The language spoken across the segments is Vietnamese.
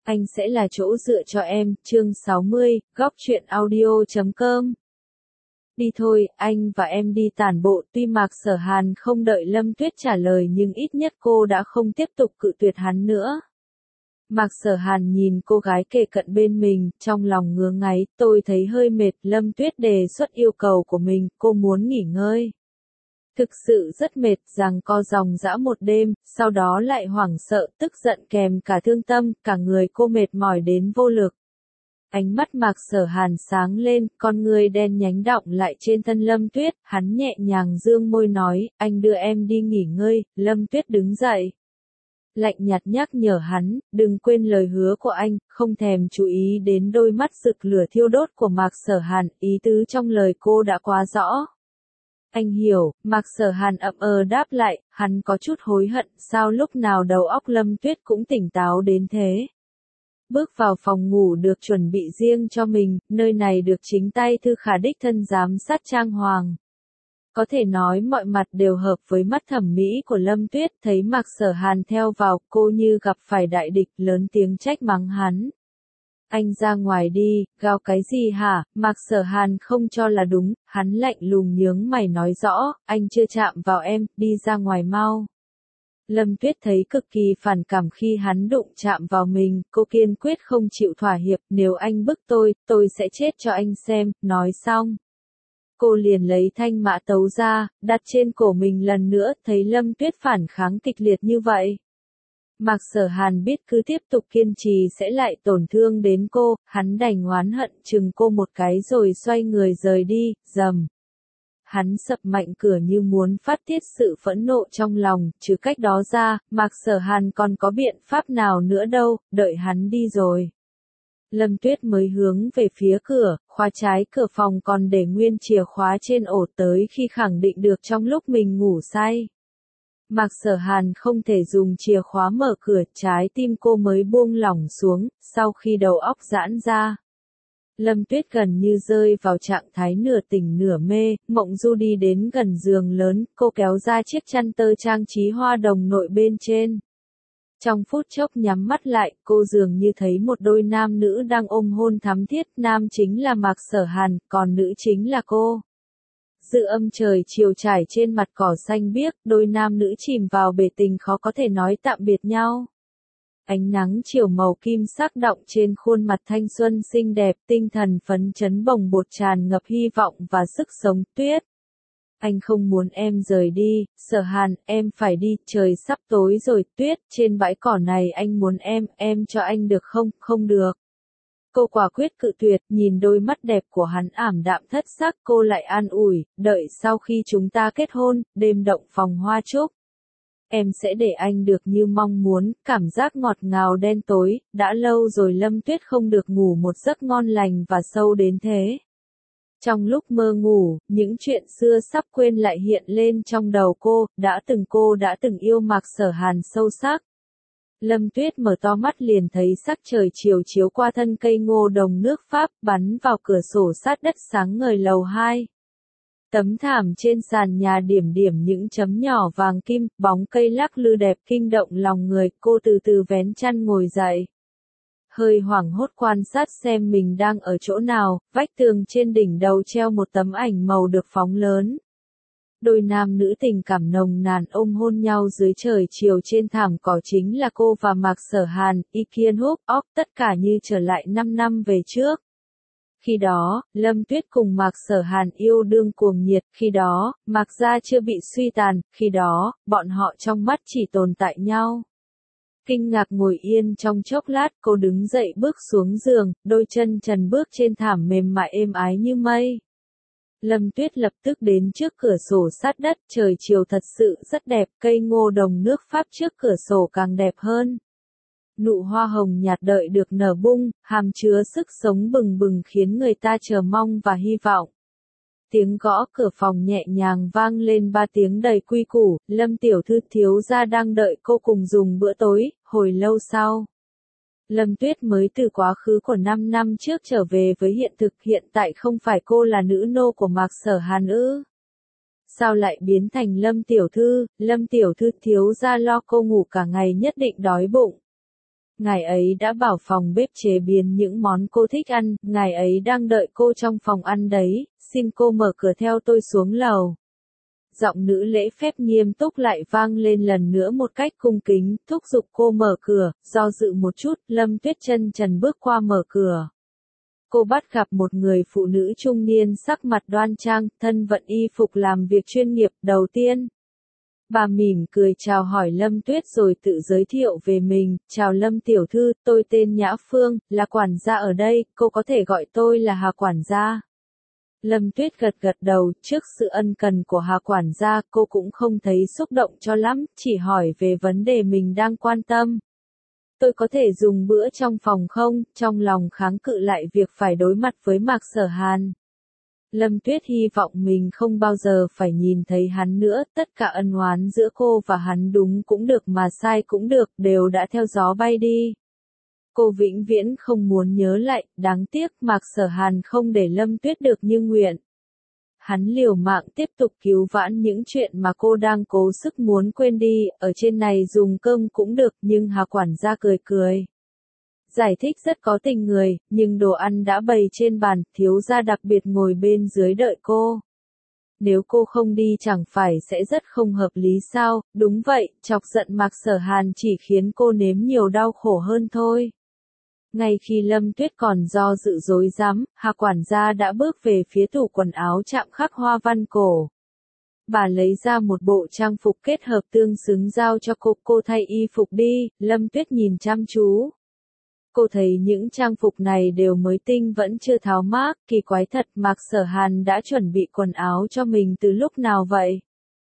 Anh sẽ là chỗ dựa cho em, chương 60, góc truyện audio.com. Đi thôi, anh và em đi tản bộ. Tuy Mạc Sở Hàn không đợi Lâm Tuyết trả lời nhưng ít nhất cô đã không tiếp tục cự tuyệt hắn nữa. Mạc Sở Hàn nhìn cô gái kề cận bên mình, trong lòng ngứa ngáy, tôi thấy hơi mệt. Lâm Tuyết đề xuất yêu cầu của mình, cô muốn nghỉ ngơi. Thực sự rất mệt, giằng co dòng dã một đêm, sau đó lại hoảng sợ, tức giận kèm cả thương tâm, cả người cô mệt mỏi đến vô lực. Ánh mắt Mạc Sở Hàn sáng lên, con người đen nhánh đọng lại trên thân Lâm Tuyết, hắn nhẹ nhàng dương môi nói, anh đưa em đi nghỉ ngơi. Lâm Tuyết đứng dậy. Lạnh nhạt nhắc nhở hắn, đừng quên lời hứa của anh, không thèm chú ý đến đôi mắt rực lửa thiêu đốt của Mạc Sở Hàn, ý tứ trong lời cô đã quá rõ. Anh hiểu, Mạc Sở Hàn ậm đáp lại, hắn có chút hối hận, sao lúc nào đầu óc Lâm Tuyết cũng tỉnh táo đến thế. Bước vào phòng ngủ được chuẩn bị riêng cho mình, nơi này được chính tay Thư Khả đích thân giám sát trang hoàng. Có thể nói mọi mặt đều hợp với mắt thẩm mỹ của Lâm Tuyết, thấy Mạc Sở Hàn theo vào, cô như gặp phải đại địch, lớn tiếng trách mắng hắn. Anh ra ngoài đi, gào cái gì hả? Mạc Sở Hàn không cho là đúng, hắn lạnh lùng nhướng mày nói rõ, anh chưa chạm vào em, đi ra ngoài mau. Lâm Tuyết thấy cực kỳ phản cảm khi hắn đụng chạm vào mình, cô kiên quyết không chịu thỏa hiệp, nếu anh bức tôi sẽ chết cho anh xem, nói xong. Cô liền lấy thanh mã tấu ra, đặt trên cổ mình lần nữa, thấy Lâm Tuyết phản kháng kịch liệt như vậy. Mạc Sở Hàn biết cứ tiếp tục kiên trì sẽ lại tổn thương đến cô, hắn đành oán hận chừng cô một cái rồi xoay người rời đi, rầm. Hắn sập mạnh cửa như muốn phát tiết sự phẫn nộ trong lòng, trừ cách đó ra, Mạc Sở Hàn còn có biện pháp nào nữa đâu, đợi hắn đi rồi. Lâm Tuyết mới hướng về phía cửa, khóa trái cửa phòng còn để nguyên chìa khóa trên ổ tới khi khẳng định được trong lúc mình ngủ say. Mạc Sở Hàn không thể dùng chìa khóa mở cửa, trái tim cô mới buông lỏng xuống, sau khi đầu óc giãn ra. Lâm Tuyết gần như rơi vào trạng thái nửa tỉnh nửa mê, mộng du đi đến gần giường lớn, cô kéo ra chiếc chăn tơ trang trí hoa đồng nội bên trên. Trong phút chốc nhắm mắt lại, cô dường như thấy một đôi nam nữ đang ôm hôn thắm thiết, nam chính là Mạc Sở Hàn, còn nữ chính là cô. Dự âm trời chiều trải trên mặt cỏ xanh biếc, đôi nam nữ chìm vào bể tình khó có thể nói tạm biệt nhau. Ánh nắng chiều màu kim sắc đọng trên khuôn mặt thanh xuân xinh đẹp, tinh thần phấn chấn bồng bột tràn ngập hy vọng và sức sống. Tuyết. Anh không muốn em rời đi, Sở Hàn, em phải đi, trời sắp tối rồi. Tuyết, trên bãi cỏ này anh muốn em cho anh được không? Không được. Cô quả quyết cự tuyệt, nhìn đôi mắt đẹp của hắn ảm đạm thất sắc, cô lại an ủi, đợi sau khi chúng ta kết hôn, đêm động phòng hoa trúc. Em sẽ để anh được như mong muốn, cảm giác ngọt ngào đen tối, đã lâu rồi Lâm Tuyết không được ngủ một giấc ngon lành và sâu đến thế. Trong lúc mơ ngủ, những chuyện xưa sắp quên lại hiện lên trong đầu cô đã từng yêu Mạc Sở Hàn sâu sắc. Lâm Tuyết mở to mắt liền thấy sắc trời chiều chiếu qua thân cây ngô đồng nước Pháp, bắn vào cửa sổ sát đất sáng ngời lầu 2. Tấm thảm trên sàn nhà điểm điểm những chấm nhỏ vàng kim, bóng cây lắc lư đẹp kinh động lòng người, cô từ từ vén chăn ngồi dậy. Hơi hoảng hốt quan sát xem mình đang ở chỗ nào, vách tường trên đỉnh đầu treo một tấm ảnh màu được phóng lớn. Đôi nam nữ tình cảm nồng nàn ôm hôn nhau dưới trời chiều trên thảm cỏ chính là cô và Mạc Sở Hàn, Lee Kyun Wook, tất cả như trở lại 5 năm về trước. Khi đó, Lâm Tuyết cùng Mạc Sở Hàn yêu đương cuồng nhiệt, khi đó, Mạc gia chưa bị suy tàn, khi đó, bọn họ trong mắt chỉ tồn tại nhau. Kinh ngạc ngồi yên trong chốc lát, cô đứng dậy bước xuống giường, đôi chân trần bước trên thảm mềm mại êm ái như mây. Lâm Tuyết lập tức đến trước cửa sổ sát đất, trời chiều thật sự rất đẹp, cây ngô đồng nước Pháp trước cửa sổ càng đẹp hơn. Nụ hoa hồng nhạt đợi được nở bung, hàm chứa sức sống bừng bừng khiến người ta chờ mong và hy vọng. Tiếng gõ cửa phòng nhẹ nhàng vang lên 3 tiếng đầy quy củ, Lâm tiểu thư thiếu gia đang đợi cô cùng dùng bữa tối, hồi lâu sau. Lâm Tuyết mới từ quá khứ của 5 năm trước trở về với hiện thực, hiện tại không phải cô là nữ nô của Mạc Sở Hàn ư? Sao lại biến thành Lâm tiểu thư thiếu gia lo cô ngủ cả ngày nhất định đói bụng. Ngài ấy đã bảo phòng bếp chế biến những món cô thích ăn, ngài ấy đang đợi cô trong phòng ăn đấy, xin cô mở cửa theo tôi xuống lầu. Giọng nữ lễ phép nghiêm túc lại vang lên lần nữa một cách cung kính, thúc giục cô mở cửa, do dự một chút, Lâm Tuyết chân trần bước qua mở cửa. Cô bắt gặp một người phụ nữ trung niên sắc mặt đoan trang, thân vận y phục làm việc chuyên nghiệp. Đầu tiên, bà mỉm cười chào hỏi Lâm Tuyết rồi tự giới thiệu về mình, chào Lâm tiểu thư, tôi tên Nhã Phương, là quản gia ở đây, cô có thể gọi tôi là Hà quản gia. Lâm Tuyết gật gật đầu, trước sự ân cần của Hà quản gia, cô cũng không thấy xúc động cho lắm, chỉ hỏi về vấn đề mình đang quan tâm. Tôi có thể dùng bữa trong phòng không? Trong lòng kháng cự lại việc phải đối mặt với Mạc Sở Hàn. Lâm Tuyết hy vọng mình không bao giờ phải nhìn thấy hắn nữa, tất cả ân oán giữa cô và hắn đúng cũng được mà sai cũng được, đều đã theo gió bay đi. Cô vĩnh viễn không muốn nhớ lại, đáng tiếc Mạc Sở Hàn không để Lâm Tuyết được như nguyện. Hắn liều mạng tiếp tục cứu vãn những chuyện mà cô đang cố sức muốn quên đi, ở trên này dùng cơm cũng được, nhưng Hà quản gia cười cười. Giải thích rất có tình người, nhưng đồ ăn đã bày trên bàn, thiếu gia đặc biệt ngồi bên dưới đợi cô. Nếu cô không đi chẳng phải sẽ rất không hợp lý sao? Đúng vậy, chọc giận Mạc Sở Hàn chỉ khiến cô nếm nhiều đau khổ hơn thôi. Ngay khi Lâm Tuyết còn do dự rối rắm, Hà quản gia đã bước về phía tủ quần áo chạm khắc hoa văn cổ. Bà lấy ra một bộ trang phục kết hợp tương xứng giao cho cô thay y phục đi. Lâm Tuyết nhìn chăm chú. Cô thấy những trang phục này đều mới tinh vẫn chưa tháo mác, kỳ quái thật, Mạc Sở Hàn đã chuẩn bị quần áo cho mình từ lúc nào vậy?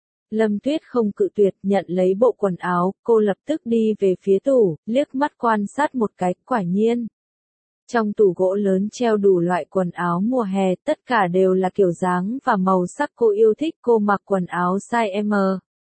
Lâm Tuyết không cự tuyệt, nhận lấy bộ quần áo, cô lập tức đi về phía tủ, liếc mắt quan sát một cái, quả nhiên. Trong tủ gỗ lớn treo đủ loại quần áo mùa hè, tất cả đều là kiểu dáng và màu sắc cô yêu thích. Cô mặc quần áo size M.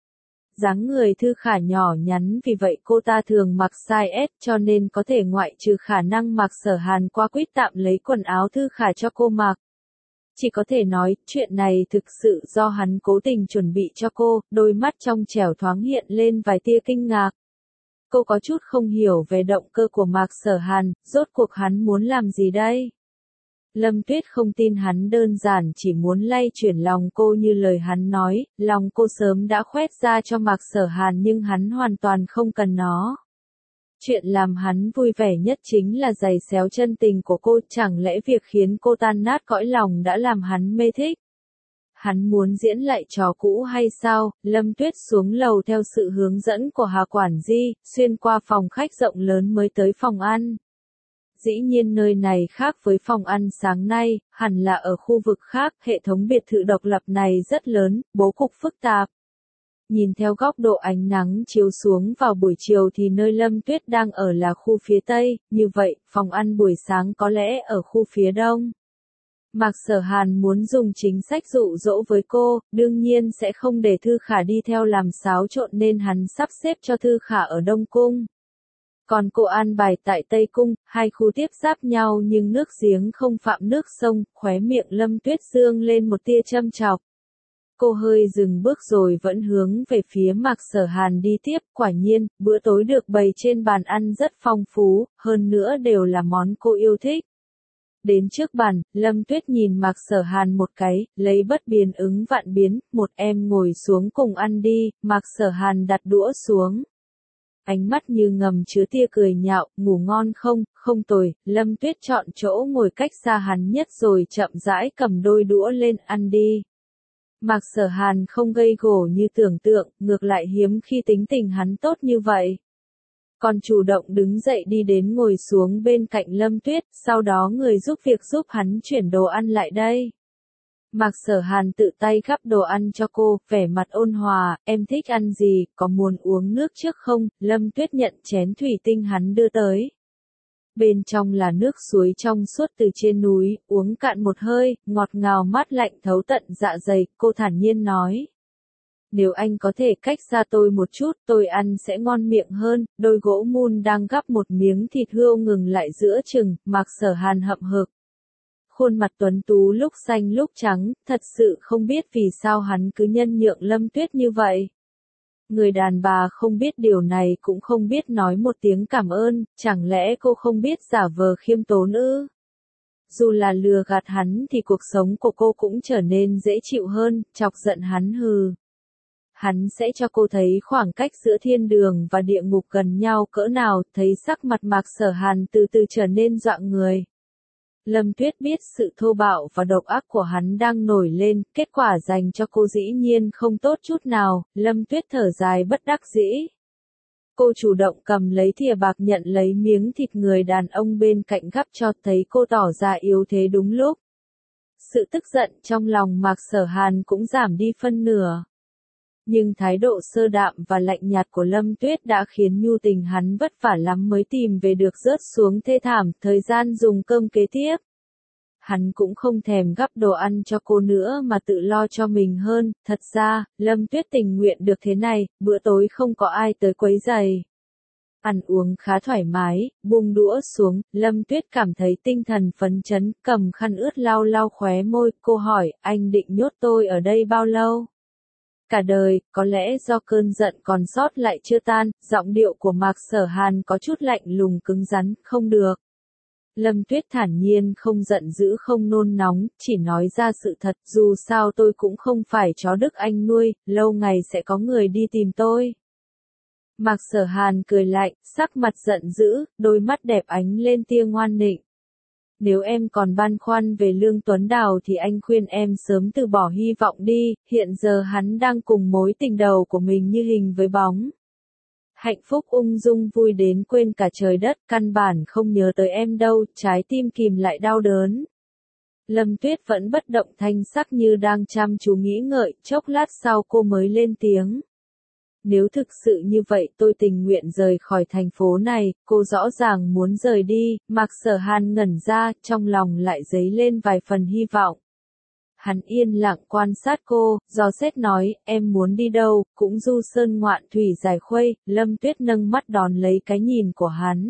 Dáng người Thư Khả nhỏ nhắn, vì vậy cô ta thường mặc size S, cho nên có thể ngoại trừ khả năng Mạc Sở Hàn qua quýt tạm lấy quần áo Thư Khả cho cô mặc. Chỉ có thể nói, chuyện này thực sự do hắn cố tình chuẩn bị cho cô. Đôi mắt trong trẻo thoáng hiện lên vài tia kinh ngạc. Cô có chút không hiểu về động cơ của Mạc Sở Hàn, rốt cuộc hắn muốn làm gì đây? Lâm Tuyết không tin hắn đơn giản chỉ muốn lay chuyển lòng cô như lời hắn nói, lòng cô sớm đã khoét ra cho Mạc Sở Hàn nhưng hắn hoàn toàn không cần nó. Chuyện làm hắn vui vẻ nhất chính là giày xéo chân tình của cô, chẳng lẽ việc khiến cô tan nát cõi lòng đã làm hắn mê thích? Hắn muốn diễn lại trò cũ hay sao? Lâm Tuyết xuống lầu theo sự hướng dẫn của Hà quản di, xuyên qua phòng khách rộng lớn mới tới phòng ăn. Dĩ nhiên nơi này khác với phòng ăn sáng nay, hẳn là ở khu vực khác, hệ thống biệt thự độc lập này rất lớn, bố cục phức tạp. Nhìn theo góc độ ánh nắng chiếu xuống vào buổi chiều thì nơi Lâm Tuyết đang ở là khu phía Tây, như vậy, phòng ăn buổi sáng có lẽ ở khu phía Đông. Mạc Sở Hàn muốn dùng chính sách dụ dỗ với cô, đương nhiên sẽ không để Thư Khả đi theo làm xáo trộn nên hắn sắp xếp cho Thư Khả ở Đông Cung. Còn cô an bài tại Tây Cung, hai khu tiếp giáp nhau nhưng nước giếng không phạm nước sông, khóe miệng Lâm Tuyết dương lên một tia châm chọc. Cô hơi dừng bước rồi vẫn hướng về phía Mạc Sở Hàn đi tiếp, quả nhiên, bữa tối được bày trên bàn ăn rất phong phú, hơn nữa đều là món cô yêu thích. Đến trước bàn, Lâm Tuyết nhìn Mạc Sở Hàn một cái, lấy bất biến ứng vạn biến, một em ngồi xuống cùng ăn đi. Mạc Sở Hàn đặt đũa xuống. Ánh mắt như ngầm chứa tia cười nhạo, ngủ ngon không? Không tồi. Lâm Tuyết chọn chỗ ngồi cách xa hắn nhất rồi chậm rãi cầm đôi đũa lên ăn đi. Mạc Sở Hàn không gây gổ như tưởng tượng, ngược lại hiếm khi tính tình hắn tốt như vậy. Còn chủ động đứng dậy đi đến ngồi xuống bên cạnh Lâm Tuyết, sau đó người giúp việc giúp hắn chuyển đồ ăn lại đây. Mạc Sở Hàn tự tay gắp đồ ăn cho cô, vẻ mặt ôn hòa, em thích ăn gì, có muốn uống nước trước không? Lâm Tuyết nhận chén thủy tinh hắn đưa tới. Bên trong là nước suối trong suốt từ trên núi, uống cạn một hơi, ngọt ngào mát lạnh thấu tận dạ dày, cô thản nhiên nói. Nếu anh có thể cách xa tôi một chút, tôi ăn sẽ ngon miệng hơn. Đôi gỗ mun đang gắp một miếng thịt hươu ngừng lại giữa chừng, Mạc Sở Hàn hậm hực. Khuôn mặt tuấn tú lúc xanh lúc trắng, thật sự không biết vì sao hắn cứ nhân nhượng Lâm Tuyết như vậy. Người đàn bà không biết điều này cũng không biết nói một tiếng cảm ơn, chẳng lẽ cô không biết giả vờ khiêm tốn ư? Dù là lừa gạt hắn thì cuộc sống của cô cũng trở nên dễ chịu hơn, chọc giận hắn hừ. Hắn sẽ cho cô thấy khoảng cách giữa thiên đường và địa ngục gần nhau cỡ nào, thấy sắc mặt Mạc Sở Hàn từ từ trở nên dọa người. Lâm Tuyết biết sự thô bạo và độc ác của hắn đang nổi lên, kết quả dành cho cô dĩ nhiên không tốt chút nào, Lâm Tuyết thở dài bất đắc dĩ. Cô chủ động cầm lấy thìa bạc nhận lấy miếng thịt người đàn ông bên cạnh gắp cho, thấy cô tỏ ra yếu thế đúng lúc. Sự tức giận trong lòng Mạc Sở Hàn cũng giảm đi phân nửa. Nhưng thái độ sơ đạm và lạnh nhạt của Lâm Tuyết đã khiến nhu tình hắn vất vả lắm mới tìm về được rớt xuống thê thảm, thời gian dùng cơm kế tiếp. Hắn cũng không thèm gắp đồ ăn cho cô nữa mà tự lo cho mình hơn, thật ra, Lâm Tuyết tình nguyện được thế này, bữa tối không có ai tới quấy rầy. Ăn uống khá thoải mái, buông đũa xuống, Lâm Tuyết cảm thấy tinh thần phấn chấn, cầm khăn ướt lau lau khóe môi, cô hỏi, anh định nhốt tôi ở đây bao lâu? Cả đời, có lẽ do cơn giận còn sót lại chưa tan, giọng điệu của Mạc Sở Hàn có chút lạnh lùng cứng rắn, không được. Lâm Tuyết thản nhiên không giận dữ không nôn nóng, chỉ nói ra sự thật, dù sao tôi cũng không phải chó đức anh nuôi, lâu ngày sẽ có người đi tìm tôi. Mạc Sở Hàn cười lạnh, sắc mặt giận dữ, đôi mắt đẹp ánh lên tia ngoan nịnh. Nếu em còn băn khoăn về Lương Tuấn Đào thì anh khuyên em sớm từ bỏ hy vọng đi, hiện giờ hắn đang cùng mối tình đầu của mình như hình với bóng. Hạnh phúc ung dung vui đến quên cả trời đất, căn bản không nhớ tới em đâu, trái tim kìm lại đau đớn. Lâm Tuyết vẫn bất động thanh sắc như đang chăm chú nghĩ ngợi, chốc lát sau cô mới lên tiếng. Nếu thực sự như vậy tôi tình nguyện rời khỏi thành phố này, cô rõ ràng muốn rời đi, Mạc Sở Hàn ngẩn ra, trong lòng lại dấy lên vài phần hy vọng. Hắn yên lặng quan sát cô, dò xét nói, em muốn đi đâu, cũng du sơn ngoạn thủy giải khuây, Lâm Tuyết nâng mắt đón lấy cái nhìn của hắn.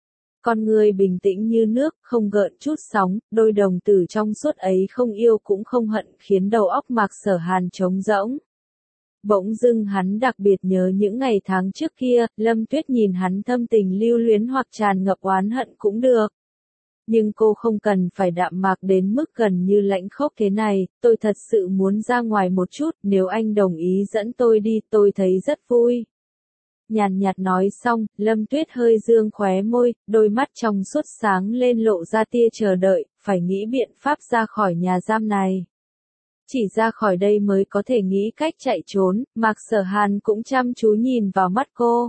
Con người bình tĩnh như nước, không gợn chút sóng, đôi đồng tử trong suốt ấy không yêu cũng không hận khiến đầu óc Mạc Sở Hàn trống rỗng. Bỗng dưng hắn đặc biệt nhớ những ngày tháng trước kia, Lâm Tuyết nhìn hắn thâm tình lưu luyến hoặc tràn ngập oán hận cũng được. Nhưng cô không cần phải đạm mạc đến mức gần như lãnh khốc thế này, tôi thật sự muốn ra ngoài một chút, nếu anh đồng ý dẫn tôi đi tôi thấy rất vui. Nhàn nhạt nói xong, Lâm Tuyết hơi dương khóe môi, đôi mắt trong suốt sáng lên lộ ra tia chờ đợi, phải nghĩ biện pháp ra khỏi nhà giam này. Chỉ ra khỏi đây mới có thể nghĩ cách chạy trốn, Mạc Sở Hàn cũng chăm chú nhìn vào mắt cô.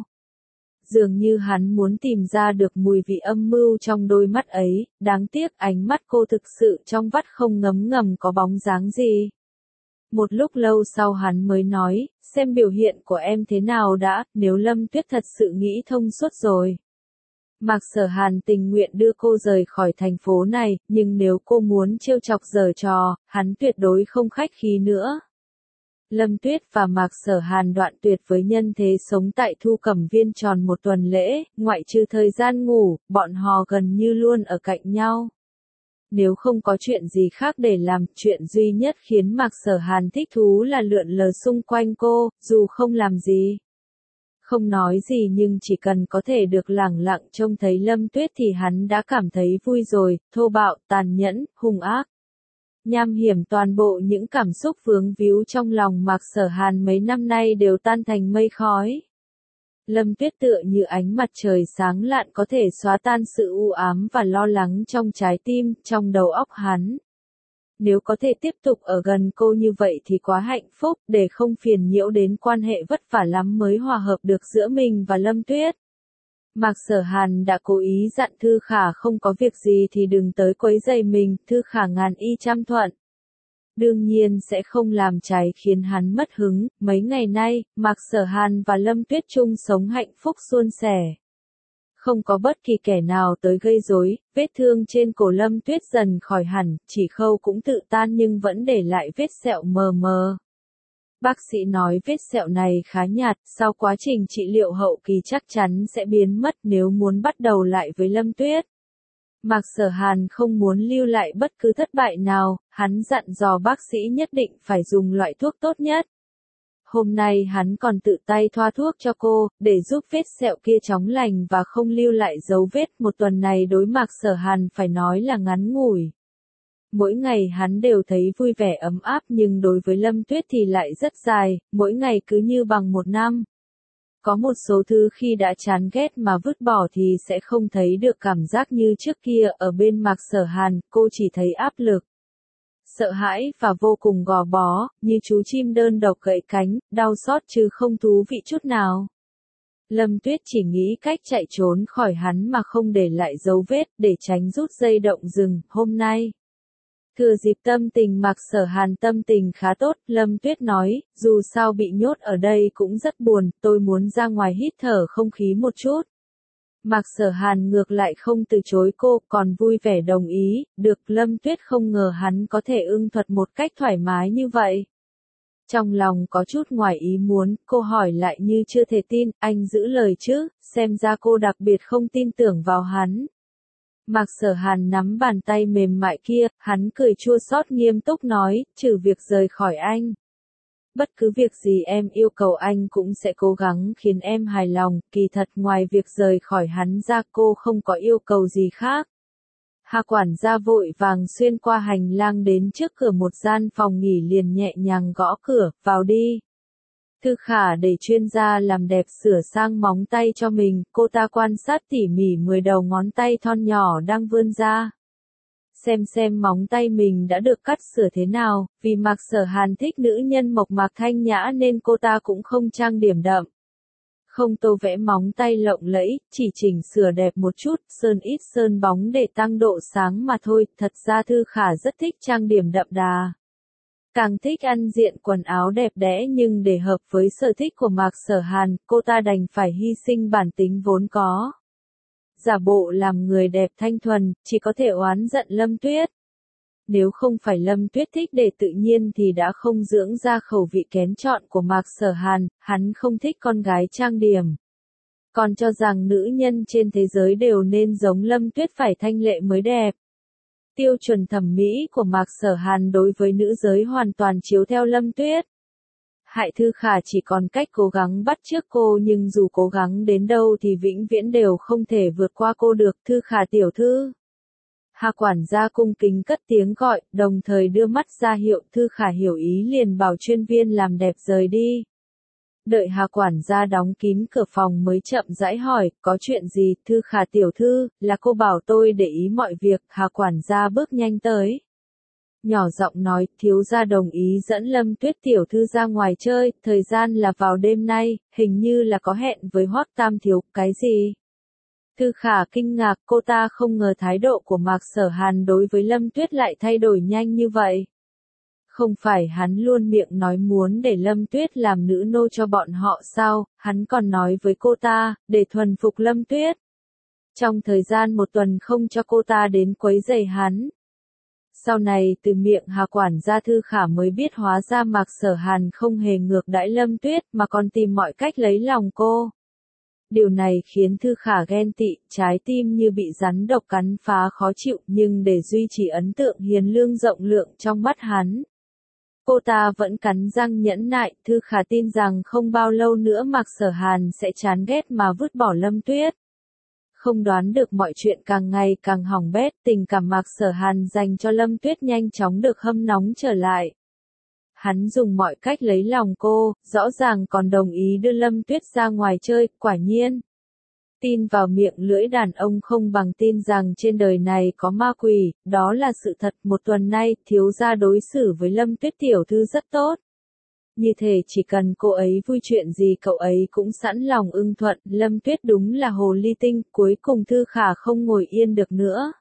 Dường như hắn muốn tìm ra được mùi vị âm mưu trong đôi mắt ấy, đáng tiếc ánh mắt cô thực sự trong vắt không ngấm ngầm có bóng dáng gì. Một lúc lâu sau hắn mới nói, xem biểu hiện của em thế nào đã, nếu Lâm Tuyết thật sự nghĩ thông suốt rồi. Mạc Sở Hàn tình nguyện đưa cô rời khỏi thành phố này, nhưng nếu cô muốn trêu chọc giở trò, hắn tuyệt đối không khách khí nữa. Lâm Tuyết và Mạc Sở Hàn đoạn tuyệt với nhân thế sống tại Thu Cẩm Viên tròn một tuần lễ, ngoại trừ thời gian ngủ, bọn họ gần như luôn ở cạnh nhau. Nếu không có chuyện gì khác để làm, chuyện duy nhất khiến Mạc Sở Hàn thích thú là lượn lờ xung quanh cô, dù không làm gì. Không nói gì nhưng chỉ cần có thể được lẳng lặng trông thấy Lâm Tuyết thì hắn đã cảm thấy vui rồi, thô bạo, tàn nhẫn, hung ác. Nham hiểm toàn bộ những cảm xúc vướng víu trong lòng Mạc Sở Hàn mấy năm nay đều tan thành mây khói. Lâm Tuyết tựa như ánh mặt trời sáng lạn có thể xóa tan sự u ám và lo lắng trong trái tim, trong đầu óc hắn. Nếu có thể tiếp tục ở gần cô như vậy thì quá hạnh phúc, để không phiền nhiễu đến quan hệ vất vả lắm mới hòa hợp được giữa mình và Lâm Tuyết. Mạc Sở Hàn đã cố ý dặn Thư Khả không có việc gì thì đừng tới quấy rầy mình, Thư Khả ngàn y trăm thuận. Đương nhiên sẽ không làm trái khiến hắn mất hứng, mấy ngày nay, Mạc Sở Hàn và Lâm Tuyết chung sống hạnh phúc suôn sẻ. Không có bất kỳ kẻ nào tới gây rối, vết thương trên cổ Lâm Tuyết dần khỏi hẳn, chỉ khâu cũng tự tan nhưng vẫn để lại vết sẹo mờ mờ. Bác sĩ nói vết sẹo này khá nhạt, sau quá trình trị liệu hậu kỳ chắc chắn sẽ biến mất nếu muốn bắt đầu lại với Lâm Tuyết. Mạc Sở Hàn không muốn lưu lại bất cứ thất bại nào, hắn dặn dò bác sĩ nhất định phải dùng loại thuốc tốt nhất. hôm nay hắn còn tự tay thoa thuốc cho cô, để giúp vết sẹo kia chóng lành và không lưu lại dấu vết. Một tuần này đối Mạc Sở Hàn phải nói là ngắn ngủi. Mỗi ngày hắn đều thấy vui vẻ ấm áp nhưng đối với Lâm Tuyết thì lại rất dài, mỗi ngày cứ như bằng một năm. Có một số thứ khi đã chán ghét mà vứt bỏ thì sẽ không thấy được cảm giác như trước kia. Ở bên Mạc Sở Hàn, cô chỉ thấy áp lực, sợ hãi và vô cùng gò bó, như chú chim đơn độc gãy cánh, đau xót chứ không thú vị chút nào. Lâm Tuyết chỉ nghĩ cách chạy trốn khỏi hắn mà không để lại dấu vết, để tránh rút dây động rừng. Hôm nay, thừa dịp tâm tình Mạc Sở Hàn tâm tình khá tốt, Lâm Tuyết nói, dù sao bị nhốt ở đây cũng rất buồn, tôi muốn ra ngoài hít thở không khí một chút. Mạc Sở Hàn ngược lại không từ chối cô, còn vui vẻ đồng ý. Được. Lâm Tuyết không ngờ hắn có thể ưng thuật một cách thoải mái như vậy. Trong lòng có chút ngoài ý muốn, cô hỏi lại như chưa thể tin, anh giữ lời chứ, xem ra cô đặc biệt không tin tưởng vào hắn. Mạc Sở Hàn nắm bàn tay mềm mại kia, hắn cười chua xót nghiêm túc nói, trừ việc rời khỏi anh. Bất cứ việc gì em yêu cầu anh cũng sẽ cố gắng khiến em hài lòng, kỳ thật ngoài việc rời khỏi hắn ra cô không có yêu cầu gì khác. Hà quản gia vội vàng xuyên qua hành lang đến trước cửa một gian phòng nghỉ liền nhẹ nhàng gõ cửa, vào đi. Thư Khả để chuyên gia làm đẹp sửa sang móng tay cho mình, cô ta quan sát tỉ mỉ 10 đầu ngón tay thon nhỏ đang vươn ra. Xem móng tay mình đã được cắt sửa thế nào, vì Mạc Sở Hàn thích nữ nhân mộc mạc thanh nhã nên cô ta cũng không trang điểm đậm. Không tô vẽ móng tay lộng lẫy, chỉ chỉnh sửa đẹp một chút, sơn ít sơn bóng để tăng độ sáng mà thôi. Thật ra Thư Khả rất thích trang điểm đậm đà. Càng thích ăn diện quần áo đẹp đẽ nhưng để hợp với sở thích của Mạc Sở Hàn, cô ta đành phải hy sinh bản tính vốn có. Giả bộ làm người đẹp thanh thuần, chỉ có thể oán giận Lâm Tuyết. Nếu không phải Lâm Tuyết thích để tự nhiên thì đã không dưỡng ra khẩu vị kén chọn của Mạc Sở Hàn, hắn không thích con gái trang điểm. Còn cho rằng nữ nhân trên thế giới đều nên giống Lâm Tuyết phải thanh lệ mới đẹp. Tiêu chuẩn thẩm mỹ của Mạc Sở Hàn đối với nữ giới hoàn toàn chiếu theo Lâm Tuyết. Hại Thư Khả chỉ còn cách cố gắng bắt chước cô nhưng dù cố gắng đến đâu thì vĩnh viễn đều không thể vượt qua cô được. Thư Khả tiểu thư. Hà quản gia cung kính cất tiếng gọi, đồng thời đưa mắt ra hiệu. Thư Khả hiểu ý liền bảo chuyên viên làm đẹp rời đi. Đợi Hà quản gia đóng kín cửa phòng mới chậm rãi hỏi, có chuyện gì? Thư Khả tiểu thư, là cô bảo tôi để ý mọi việc. Hà quản gia bước nhanh tới. Nhỏ giọng nói, thiếu gia đồng ý dẫn Lâm Tuyết tiểu thư ra ngoài chơi, thời gian là vào đêm nay, hình như là có hẹn với Hoắc Tam thiếu. Cái gì? Thư Khả kinh ngạc, cô ta không ngờ thái độ của Mạc Sở Hàn đối với Lâm Tuyết lại thay đổi nhanh như vậy. Không phải hắn luôn miệng nói muốn để Lâm Tuyết làm nữ nô cho bọn họ sao, hắn còn nói với cô ta, để thuần phục Lâm Tuyết. Trong thời gian một tuần không cho cô ta đến quấy rầy hắn. Sau này từ miệng Hà quản gia Thư Khả mới biết hóa ra Mạc Sở Hàn không hề ngược đãi Lâm Tuyết mà còn tìm mọi cách lấy lòng cô. Điều này khiến Thư Khả ghen tị, trái tim như bị rắn độc cắn phá khó chịu nhưng để duy trì ấn tượng hiền lương rộng lượng trong mắt hắn. Cô ta vẫn cắn răng nhẫn nại, Thư Khả tin rằng không bao lâu nữa Mạc Sở Hàn sẽ chán ghét mà vứt bỏ Lâm Tuyết. Không đoán được mọi chuyện càng ngày càng hỏng bét, tình cảm Mạc Sở Hàn dành cho Lâm Tuyết nhanh chóng được hâm nóng trở lại. Hắn dùng mọi cách lấy lòng cô, rõ ràng còn đồng ý đưa Lâm Tuyết ra ngoài chơi, quả nhiên. Tin vào miệng lưỡi đàn ông không bằng tin rằng trên đời này có ma quỷ, đó là sự thật. Một tuần nay, thiếu gia đối xử với Lâm Tuyết tiểu thư rất tốt. Như thể chỉ cần cô ấy vui chuyện gì cậu ấy cũng sẵn lòng ưng thuận. Lâm Tuyết đúng là hồ ly tinh, cuối cùng Thư Khả không ngồi yên được nữa.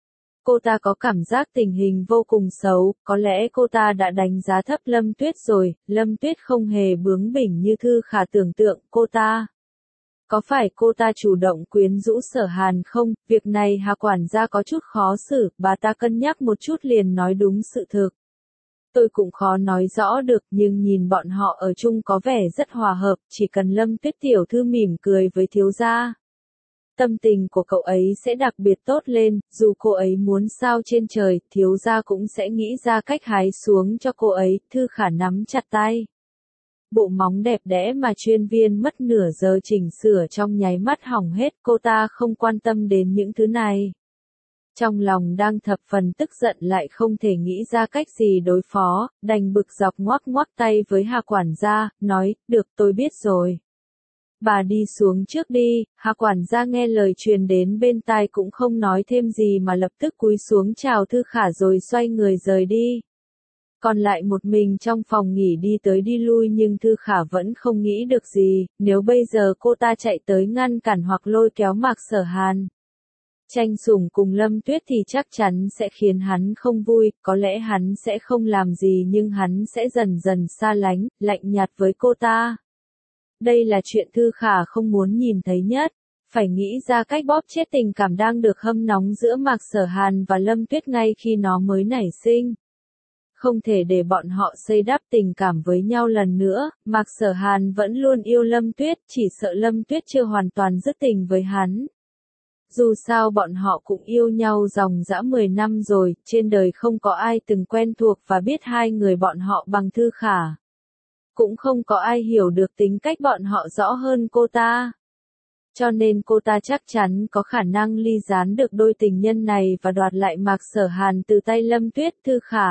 Cô ta có cảm giác tình hình vô cùng xấu, có lẽ cô ta đã đánh giá thấp Lâm Tuyết rồi. Lâm Tuyết không hề bướng bỉnh như Thư Khả tưởng tượng. Cô ta, có phải cô ta chủ động quyến rũ Sở Hàn không? Việc này Hà quản gia có chút khó xử, bà ta cân nhắc một chút liền nói đúng sự thực. Tôi cũng khó nói rõ được nhưng nhìn bọn họ ở chung có vẻ rất hòa hợp, chỉ cần Lâm Tuyết tiểu thư mỉm cười với thiếu gia. Tâm tình của cậu ấy sẽ đặc biệt tốt lên, dù cô ấy muốn sao trên trời, thiếu gia cũng sẽ nghĩ ra cách hái xuống cho cô ấy. Thư Khả nắm chặt tay. bộ móng đẹp đẽ mà chuyên viên mất nửa giờ chỉnh sửa trong nháy mắt hỏng hết, cô ta không quan tâm đến những thứ này. Trong lòng đang thập phần tức giận lại không thể nghĩ ra cách gì đối phó, đành bực dọc ngoắc ngoắc tay với Hà quản gia, nói, được tôi biết rồi. Bà đi xuống trước đi. Hà quản gia nghe lời truyền đến bên tai cũng không nói thêm gì mà lập tức cúi xuống chào Thư Khả rồi xoay người rời đi. Còn lại một mình trong phòng nghỉ đi tới đi lui nhưng Thư Khả vẫn không nghĩ được gì, nếu bây giờ cô ta chạy tới ngăn cản hoặc lôi kéo Mạc Sở Hàn. Tranh sủng cùng Lâm Tuyết thì chắc chắn sẽ khiến hắn không vui, có lẽ hắn sẽ không làm gì nhưng hắn sẽ dần dần xa lánh, lạnh nhạt với cô ta. Đây là chuyện Thư Khả không muốn nhìn thấy nhất, phải nghĩ ra cách bóp chết tình cảm đang được hâm nóng giữa Mạc Sở Hàn và Lâm Tuyết ngay khi nó mới nảy sinh. Không thể để bọn họ xây đắp tình cảm với nhau lần nữa, Mạc Sở Hàn vẫn luôn yêu Lâm Tuyết, chỉ sợ Lâm Tuyết chưa hoàn toàn dứt tình với hắn. Dù sao bọn họ cũng yêu nhau dòng dã 10 năm rồi, trên đời không có ai từng quen thuộc và biết hai người bọn họ bằng Thư Khả. Cũng không có ai hiểu được tính cách bọn họ rõ hơn cô ta. Cho nên cô ta chắc chắn có khả năng ly gián được đôi tình nhân này và đoạt lại Mạc Sở Hàn từ tay Lâm Tuyết. Thư Khả,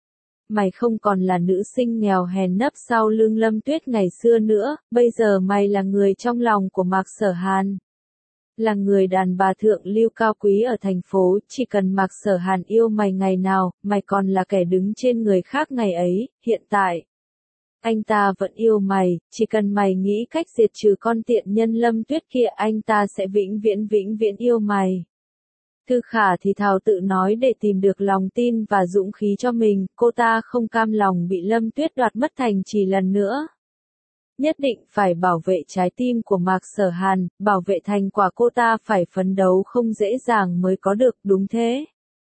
mày không còn là nữ sinh nghèo hèn nấp sau lưng Lâm Tuyết ngày xưa nữa, bây giờ mày là người trong lòng của Mạc Sở Hàn. Là người đàn bà thượng lưu cao quý ở thành phố, chỉ cần Mạc Sở Hàn yêu mày ngày nào, mày còn là kẻ đứng trên người khác ngày ấy. Hiện tại, anh ta vẫn yêu mày, chỉ cần mày nghĩ cách diệt trừ con tiện nhân Lâm Tuyết kia, anh ta sẽ vĩnh viễn yêu mày. Thư Khả thì thào tự nói để tìm được lòng tin và dũng khí cho mình, cô ta không cam lòng bị Lâm Tuyết đoạt mất thành trì lần nữa. Nhất định phải bảo vệ trái tim của Mạc Sở Hàn, bảo vệ thành quả cô ta phải phấn đấu không dễ dàng mới có được, đúng thế.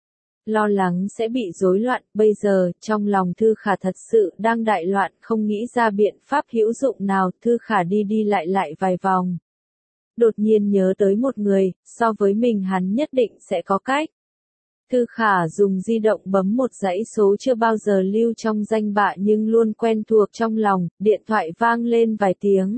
Lo lắng sẽ bị rối loạn, bây giờ, trong lòng Thư Khả thật sự đang đại loạn, không nghĩ ra biện pháp hữu dụng nào. Thư Khả đi đi lại vài vòng. Đột nhiên nhớ tới một người, so với mình hắn nhất định sẽ có cách. Thư Khả dùng di động bấm một dãy số chưa bao giờ lưu trong danh bạ nhưng luôn quen thuộc trong lòng, điện thoại vang lên vài tiếng.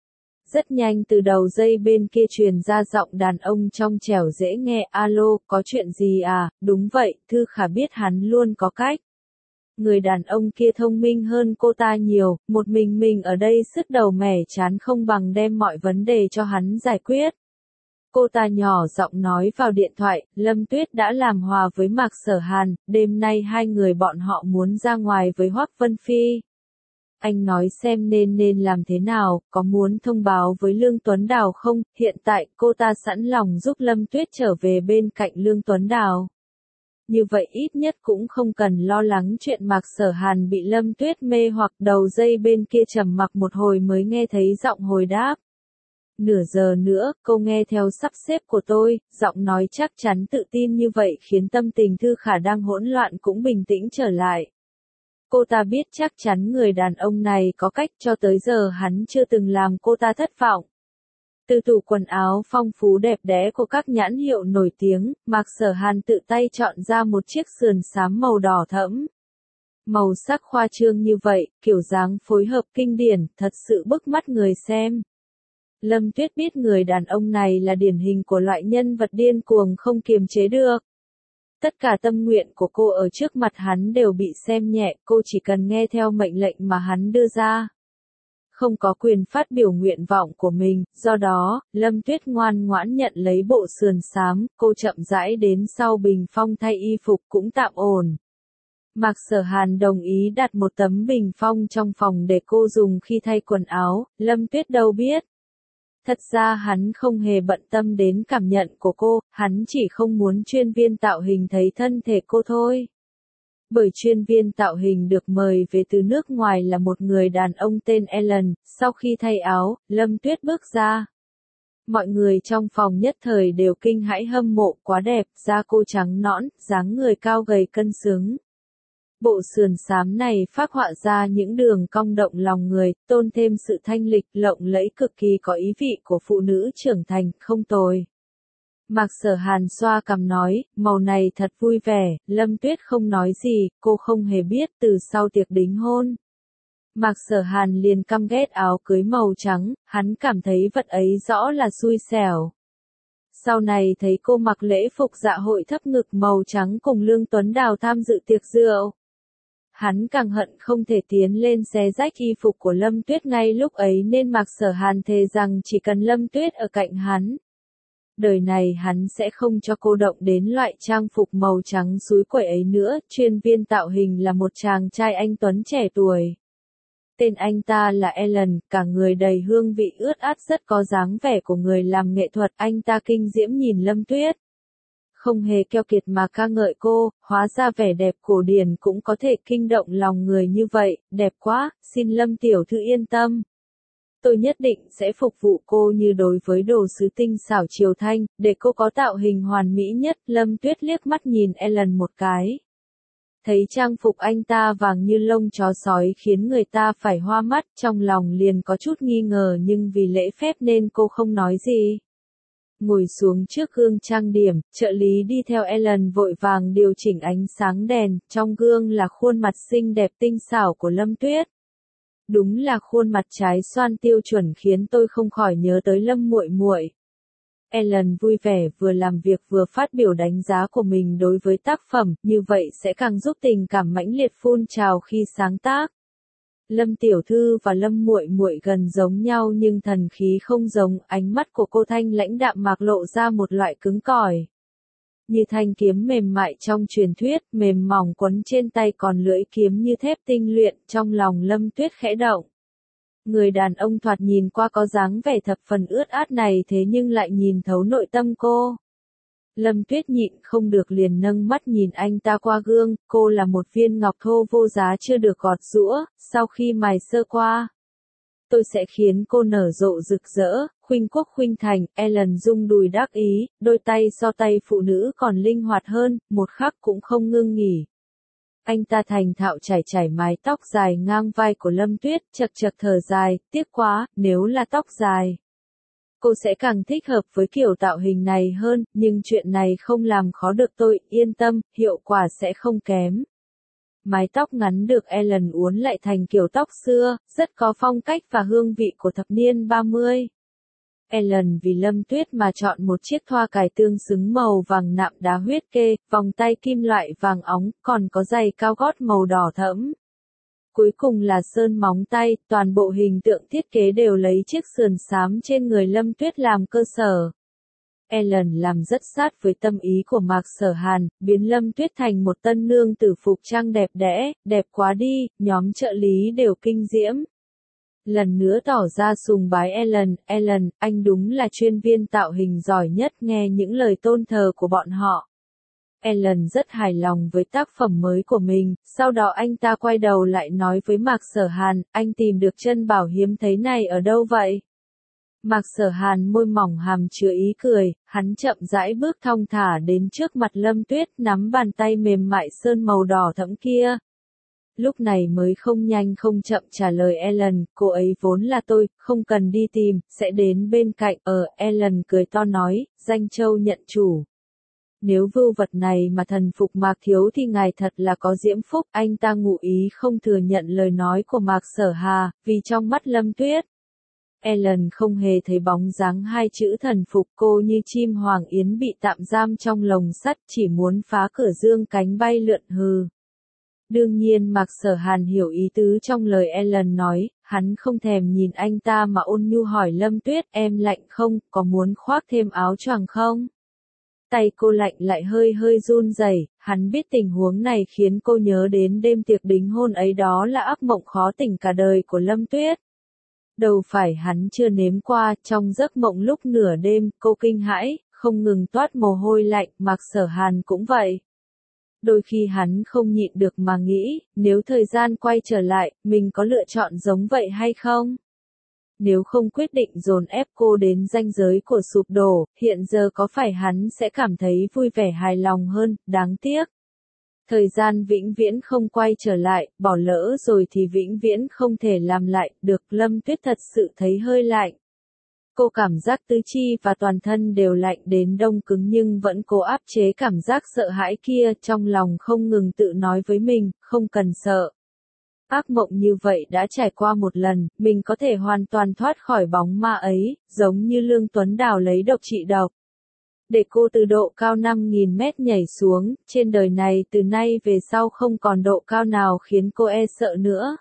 Rất nhanh từ đầu dây bên kia truyền ra giọng đàn ông trong trẻo dễ nghe, alo, có chuyện gì à? Đúng vậy, Thư Khả biết hắn luôn có cách. Người đàn ông kia thông minh hơn cô ta nhiều, một mình ở đây sứt đầu mẻ chán không bằng đem mọi vấn đề cho hắn giải quyết. Cô ta nhỏ giọng nói vào điện thoại, Lâm Tuyết đã làm hòa với Mạc Sở Hàn, đêm nay hai người bọn họ muốn ra ngoài với Hoắc Vân Phi. Anh nói xem nên làm thế nào, có muốn thông báo với Lương Tuấn Đào không? Hiện tại, cô ta sẵn lòng giúp Lâm Tuyết trở về bên cạnh Lương Tuấn Đào. Như vậy ít nhất cũng không cần lo lắng chuyện Mạc Sở Hàn bị Lâm Tuyết mê hoặc. Đầu dây bên kia trầm mặc một hồi mới nghe thấy giọng hồi đáp. Nửa giờ nữa, cô nghe theo sắp xếp của tôi, giọng nói chắc chắn tự tin như vậy khiến tâm tình Thư Khả đang hỗn loạn cũng bình tĩnh trở lại. Cô ta biết chắc chắn người đàn ông này có cách, cho tới giờ hắn chưa từng làm cô ta thất vọng. Từ tủ quần áo phong phú đẹp đẽ của các nhãn hiệu nổi tiếng, Mạc Sở Hàn tự tay chọn ra một chiếc sườn xám màu đỏ thẫm. Màu sắc khoa trương như vậy, kiểu dáng phối hợp kinh điển, thật sự bức mắt người xem. Lâm Tuyết biết người đàn ông này là điển hình của loại nhân vật điên cuồng không kiềm chế được. Tất cả tâm nguyện của cô ở trước mặt hắn đều bị xem nhẹ, cô chỉ cần nghe theo mệnh lệnh mà hắn đưa ra. Không có quyền phát biểu nguyện vọng của mình, do đó, Lâm Tuyết ngoan ngoãn nhận lấy bộ sườn xám, cô chậm rãi đến sau bình phong thay y phục cũng tạm ổn. Mạc Sở Hàn đồng ý đặt một tấm bình phong trong phòng để cô dùng khi thay quần áo, Lâm Tuyết đâu biết. Thật ra hắn không hề bận tâm đến cảm nhận của cô, hắn chỉ không muốn chuyên viên tạo hình thấy thân thể cô thôi. Bởi chuyên viên tạo hình được mời về từ nước ngoài là một người đàn ông tên Alan, sau khi thay áo, Lâm Tuyết bước ra. Mọi người trong phòng nhất thời đều kinh hãi hâm mộ, quá đẹp, da cô trắng nõn, dáng người cao gầy cân xứng. Bộ sườn xám này phác họa ra những đường cong động lòng người, tôn thêm sự thanh lịch, lộng lẫy cực kỳ có ý vị của phụ nữ trưởng thành, không tồi. Mạc Sở Hàn xoa cằm nói, màu này thật vui vẻ. Lâm Tuyết không nói gì, cô không hề biết từ sau tiệc đính hôn. Mạc Sở Hàn liền căm ghét áo cưới màu trắng, hắn cảm thấy vật ấy rõ là xui xẻo. Sau này thấy cô mặc lễ phục dạ hội thấp ngực màu trắng cùng Lương Tuấn Đào tham dự tiệc rượu. Hắn càng hận không thể tiến lên xé rách y phục của Lâm Tuyết ngay lúc ấy nên Mạc Sở Hàn thề rằng chỉ cần Lâm Tuyết ở cạnh hắn. Đời này hắn sẽ không cho cô động đến loại trang phục màu trắng suối quẩy ấy nữa, chuyên viên tạo hình là một chàng trai anh tuấn trẻ tuổi. Tên anh ta là Alan, cả người đầy hương vị ướt át rất có dáng vẻ của người làm nghệ thuật, anh ta kinh diễm nhìn Lâm Tuyết. Không hề keo kiệt mà ca ngợi cô, hóa ra vẻ đẹp cổ điển cũng có thể kinh động lòng người như vậy, đẹp quá, xin Lâm tiểu thư yên tâm. Tôi nhất định sẽ phục vụ cô như đối với đồ sứ tinh xảo triều thanh, để cô có tạo hình hoàn mỹ nhất. Lâm Tuyết liếc mắt nhìn Alan một cái. Thấy trang phục anh ta vàng như lông chó sói khiến người ta phải hoa mắt, trong lòng liền có chút nghi ngờ nhưng vì lễ phép nên cô không nói gì. Ngồi xuống trước gương trang điểm, trợ lý đi theo Alan vội vàng điều chỉnh ánh sáng đèn, trong gương là khuôn mặt xinh đẹp tinh xảo của Lâm Tuyết. Đúng là khuôn mặt trái xoan tiêu chuẩn khiến tôi không khỏi nhớ tới Lâm muội muội. Alan vui vẻ vừa làm việc vừa phát biểu đánh giá của mình đối với tác phẩm, như vậy sẽ càng giúp tình cảm mãnh liệt phun trào khi sáng tác. Lâm tiểu thư và Lâm muội muội gần giống nhau nhưng thần khí không giống, ánh mắt của cô thanh lãnh đạm mạc lộ ra một loại cứng cỏi. Như thanh kiếm mềm mại trong truyền thuyết, mềm mỏng quấn trên tay còn lưỡi kiếm như thép tinh luyện, trong lòng Lâm Tuyết khẽ động. Người đàn ông thoạt nhìn qua có dáng vẻ thập phần ướt át này thế nhưng lại nhìn thấu nội tâm cô. Lâm Tuyết nhịn không được liền nâng mắt nhìn anh ta qua gương, cô là một viên ngọc thô vô giá chưa được gọt giũa, sau khi mài sơ qua. Tôi sẽ khiến cô nở rộ rực rỡ, khuynh quốc khuynh thành. Alan rung đùi đắc ý, đôi tay so tay phụ nữ còn linh hoạt hơn, một khắc cũng không ngưng nghỉ. Anh ta thành thạo chải mái tóc dài ngang vai của Lâm Tuyết, chật chật thở dài, tiếc quá, nếu là tóc dài. Cô sẽ càng thích hợp với kiểu tạo hình này hơn, nhưng chuyện này không làm khó được tôi, yên tâm, hiệu quả sẽ không kém. Mái tóc ngắn được Alan uốn lại thành kiểu tóc xưa, rất có phong cách và hương vị của thập niên 30. Alan vì Lâm Tuyết mà chọn một chiếc thoa cài tương xứng màu vàng nạm đá huyết kê, vòng tay kim loại vàng óng, còn có giày cao gót màu đỏ thẫm. Cuối cùng là sơn móng tay, toàn bộ hình tượng thiết kế đều lấy chiếc sườn xám trên người Lâm Tuyết làm cơ sở. Alan làm rất sát với tâm ý của Mạc Sở Hàn, biến Lâm Tuyết thành một tân nương tử phục trang đẹp đẽ, đẹp quá đi, nhóm trợ lý đều kinh diễm. Lần nữa tỏ ra sùng bái Alan, anh đúng là chuyên viên tạo hình giỏi nhất, nghe những lời tôn thờ của bọn họ. Alan rất hài lòng với tác phẩm mới của mình, sau đó anh ta quay đầu lại nói với Mạc Sở Hàn, anh tìm được chân bảo hiếm thấy này ở đâu vậy? Mạc Sở Hàn môi mỏng hàm chứa ý cười, hắn chậm rãi bước thong thả đến trước mặt Lâm Tuyết, nắm bàn tay mềm mại sơn màu đỏ thẫm kia. Lúc này mới không nhanh không chậm trả lời Alan, cô ấy vốn là tôi, không cần đi tìm, sẽ đến bên cạnh. Alan cười to nói, danh châu nhận chủ. Nếu vưu vật này mà thần phục Mạc thiếu thì ngài thật là có diễm phúc. Anh ta ngụ ý không thừa nhận lời nói của Mạc Sở Hà, vì trong mắt Lâm Tuyết. Alan không hề thấy bóng dáng hai chữ thần phục, cô như chim hoàng yến bị tạm giam trong lồng sắt, chỉ muốn phá cửa dương cánh bay lượn hừ. Đương nhiên Mạc Sở Hàn hiểu ý tứ trong lời Alan nói, hắn không thèm nhìn anh ta mà ôn nhu hỏi Lâm Tuyết, em lạnh không, có muốn khoác thêm áo choàng không? Tay cô lạnh lại hơi run rẩy, hắn biết tình huống này khiến cô nhớ đến đêm tiệc đính hôn ấy, đó là ác mộng khó tỉnh cả đời của Lâm Tuyết. Đâu phải hắn chưa nếm qua, trong giấc mộng lúc nửa đêm, cô kinh hãi, không ngừng toát mồ hôi lạnh, Mạc Sở Hàn cũng vậy. Đôi khi hắn không nhịn được mà nghĩ, nếu thời gian quay trở lại, mình có lựa chọn giống vậy hay không? Nếu không quyết định dồn ép cô đến ranh giới của sụp đổ, hiện giờ có phải hắn sẽ cảm thấy vui vẻ hài lòng hơn, đáng tiếc. Thời gian vĩnh viễn không quay trở lại, bỏ lỡ rồi thì vĩnh viễn không thể làm lại, được. Lâm Tuyết thật sự thấy hơi lạnh. Cô cảm giác tứ chi và toàn thân đều lạnh đến đông cứng nhưng vẫn cố áp chế cảm giác sợ hãi kia, trong lòng không ngừng tự nói với mình, không cần sợ. Ác mộng như vậy đã trải qua một lần, mình có thể hoàn toàn thoát khỏi bóng ma ấy, giống như Lương Tuấn Đào lấy độc trị độc. Để cô từ độ cao 5.000 mét nhảy xuống, trên đời này từ nay về sau không còn độ cao nào khiến cô e sợ nữa.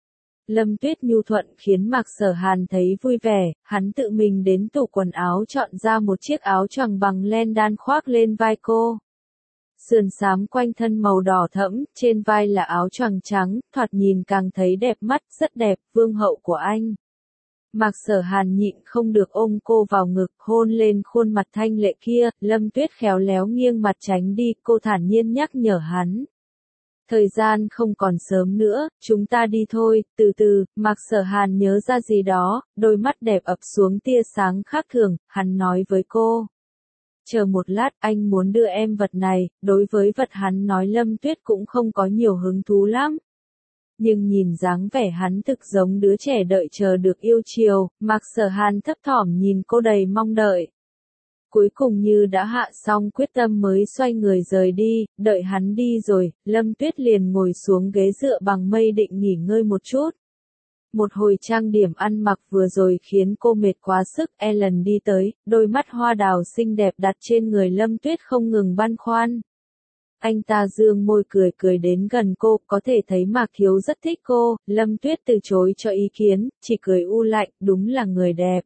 Lâm Tuyết nhu thuận khiến Mạc Sở Hàn thấy vui vẻ, hắn tự mình đến tủ quần áo chọn ra một chiếc áo choàng bằng len đan khoác lên vai cô. Sườn xám quanh thân màu đỏ thẫm, trên vai là áo choàng trắng, thoạt nhìn càng thấy đẹp mắt, rất đẹp, vương hậu của anh. Mạc Sở Hàn nhịn không được ôm cô vào ngực, hôn lên khuôn mặt thanh lệ kia, Lâm Tuyết khéo léo nghiêng mặt tránh đi, cô thản nhiên nhắc nhở hắn. Thời gian không còn sớm nữa, chúng ta đi thôi, từ từ, Mạc Sở Hàn nhớ ra gì đó, đôi mắt đẹp ập xuống tia sáng khác thường, hắn nói với cô. Chờ một lát, anh muốn đưa em vật này, đối với vật hắn nói Lâm Tuyết cũng không có nhiều hứng thú lắm. Nhưng nhìn dáng vẻ hắn thực giống đứa trẻ đợi chờ được yêu chiều, Mạc Sở Hàn thấp thỏm nhìn cô đầy mong đợi. Cuối cùng như đã hạ xong quyết tâm mới xoay người rời đi, đợi hắn đi rồi, Lâm Tuyết liền ngồi xuống ghế dựa bằng mây định nghỉ ngơi một chút. Một hồi trang điểm ăn mặc vừa rồi khiến cô mệt quá sức, Ellen đi tới, đôi mắt hoa đào xinh đẹp đặt trên người Lâm Tuyết không ngừng băn khoăn. Anh ta dương môi cười cười đến gần cô, có thể thấy Mạc Thiếu rất thích cô, Lâm Tuyết từ chối cho ý kiến, chỉ cười u lạnh, đúng là người đẹp.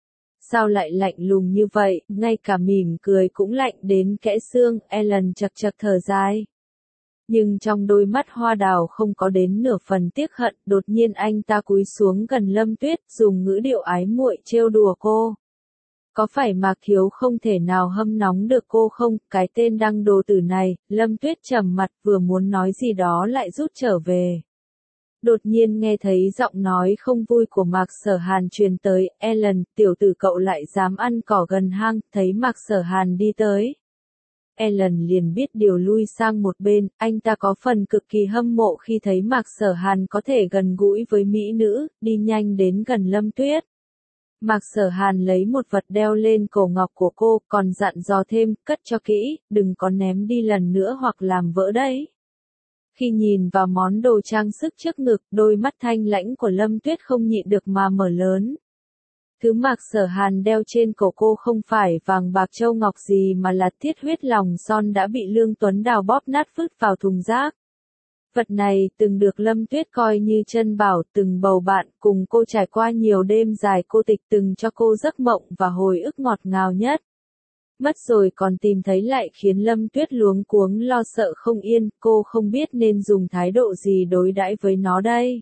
Sao lại lạnh lùng như vậy, ngay cả mỉm cười cũng lạnh đến kẽ xương, Ellen chật chật thở dài. Nhưng trong đôi mắt hoa đào không có đến nửa phần tiếc hận, đột nhiên anh ta cúi xuống gần Lâm Tuyết, dùng ngữ điệu ái muội trêu đùa cô. Có phải Mạc Thiếu không thể nào hâm nóng được cô không, cái tên đăng đồ tử này, Lâm Tuyết trầm mặt vừa muốn nói gì đó lại rút trở về. Đột nhiên nghe thấy giọng nói không vui của Mạc Sở Hàn truyền tới, Ellen, tiểu tử cậu lại dám ăn cỏ gần hang, thấy Mạc Sở Hàn đi tới. Ellen liền biết điều lui sang một bên, anh ta có phần cực kỳ hâm mộ khi thấy Mạc Sở Hàn có thể gần gũi với mỹ nữ, đi nhanh đến gần Lâm Tuyết. Mạc Sở Hàn lấy một vật đeo lên cổ ngọc của cô, còn dặn dò thêm, cất cho kỹ, đừng có ném đi lần nữa hoặc làm vỡ đấy. Khi nhìn vào món đồ trang sức trước ngực, đôi mắt thanh lãnh của Lâm Tuyết không nhịn được mà mở lớn. Thứ Mạc Sở Hàn đeo trên cổ cô không phải vàng bạc châu ngọc gì mà là thiết huyết lòng son đã bị Lương Tuấn Đào bóp nát vứt vào thùng rác. Vật này từng được Lâm Tuyết coi như chân bảo, từng bầu bạn, cùng cô trải qua nhiều đêm dài cô tịch, từng cho cô giấc mộng và hồi ức ngọt ngào nhất. Mất rồi còn tìm thấy lại khiến Lâm Tuyết luống cuống lo sợ không yên, cô không biết nên dùng thái độ gì đối đãi với nó đây.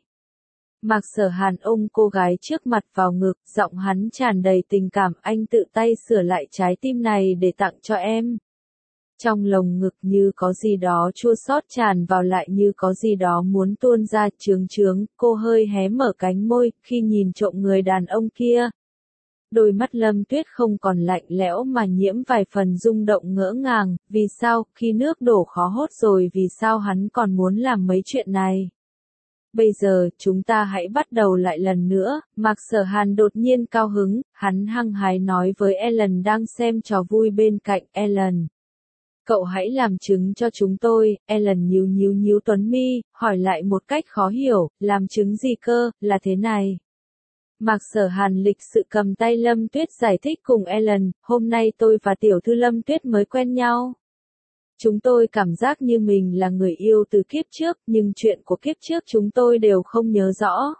Mạc Sở Hàn ôm cô gái trước mặt vào ngực, giọng hắn tràn đầy tình cảm, anh tự tay sửa lại trái tim này để tặng cho em. Trong lồng ngực như có gì đó chua xót tràn vào, lại như có gì đó muốn tuôn ra, chướng chướng, cô hơi hé mở cánh môi, khi nhìn trộm người đàn ông kia. Đôi mắt Lâm Tuyết không còn lạnh lẽo mà nhiễm vài phần rung động ngỡ ngàng, vì sao, khi nước đổ khó hốt rồi vì sao hắn còn muốn làm mấy chuyện này. Bây giờ, chúng ta hãy bắt đầu lại lần nữa, Mạc Sở Hàn đột nhiên cao hứng, hắn hăng hái nói với Ellen đang xem trò vui bên cạnh, Ellen. Cậu hãy làm chứng cho chúng tôi, Ellen nhíu tuấn mi, hỏi lại một cách khó hiểu, làm chứng gì cơ, là thế này. Mạc Sở Hàn lịch sự cầm tay Lâm Tuyết giải thích cùng Ellen, hôm nay tôi và tiểu thư Lâm Tuyết mới quen nhau. Chúng tôi cảm giác như mình là người yêu từ kiếp trước, nhưng chuyện của kiếp trước chúng tôi đều không nhớ rõ.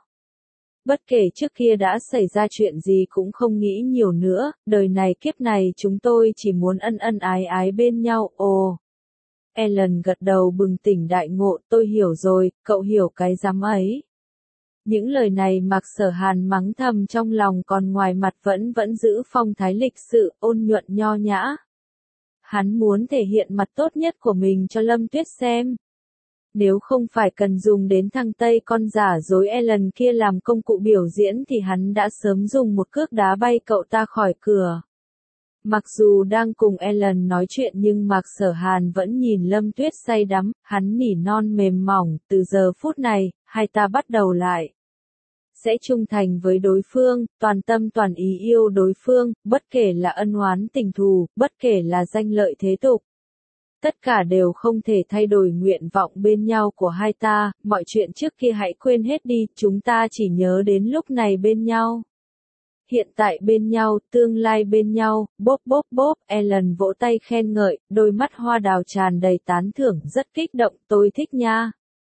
Bất kể trước kia đã xảy ra chuyện gì cũng không nghĩ nhiều nữa, đời này kiếp này chúng tôi chỉ muốn ân ân ái ái bên nhau, ồ. Ellen gật đầu bừng tỉnh đại ngộ, tôi hiểu rồi, cậu hiểu cái rắm ấy. Những lời này Mạc Sở Hàn mắng thầm trong lòng, còn ngoài mặt vẫn giữ phong thái lịch sự, ôn nhuận nho nhã. Hắn muốn thể hiện mặt tốt nhất của mình cho Lâm Tuyết xem. Nếu không phải cần dùng đến thằng Tây con giả dối Ellen kia làm công cụ biểu diễn thì hắn đã sớm dùng một cước đá bay cậu ta khỏi cửa. Mặc dù đang cùng Ellen nói chuyện nhưng Mạc Sở Hàn vẫn nhìn Lâm Tuyết say đắm, hắn nỉ non mềm mỏng, từ giờ phút này, hai ta bắt đầu lại. Sẽ trung thành với đối phương, toàn tâm toàn ý yêu đối phương, bất kể là ân oán tình thù, bất kể là danh lợi thế tục. tất cả đều không thể thay đổi nguyện vọng bên nhau của hai ta, mọi chuyện trước kia hãy quên hết đi, chúng ta chỉ nhớ đến lúc này bên nhau. Hiện tại bên nhau, tương lai bên nhau, bốp bốp bốp, Ellen vỗ tay khen ngợi, đôi mắt hoa đào tràn đầy tán thưởng, rất kích động, tôi thích nha.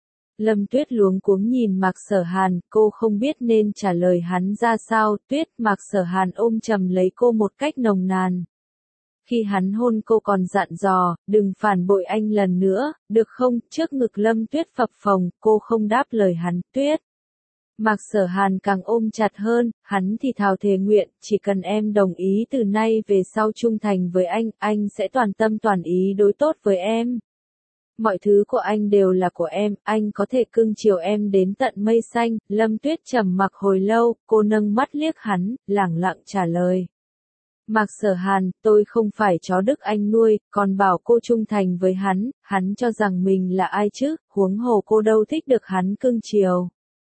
Lâm Tuyết luống cuống nhìn Mạc Sở Hàn, cô không biết nên trả lời hắn ra sao, Tuyết, Mạc Sở Hàn ôm chầm lấy cô một cách nồng nàn. Khi hắn hôn cô còn dặn dò, đừng phản bội anh lần nữa, được không, trước ngực Lâm Tuyết phập phồng, cô không đáp lời hắn, Tuyết. Mạc Sở Hàn càng ôm chặt hơn, hắn thì thào thề nguyện, chỉ cần em đồng ý từ nay về sau trung thành với anh sẽ toàn tâm toàn ý đối tốt với em. Mọi thứ của anh đều là của em, anh có thể cưng chiều em đến tận mây xanh. Lâm Tuyết trầm mặc hồi lâu, cô nâng mắt liếc hắn, lẳng lặng trả lời. Mạc Sở Hàn, tôi không phải chó đức anh nuôi, còn bảo cô trung thành với hắn cho rằng mình là ai chứ, huống hồ cô đâu thích được hắn cưng chiều.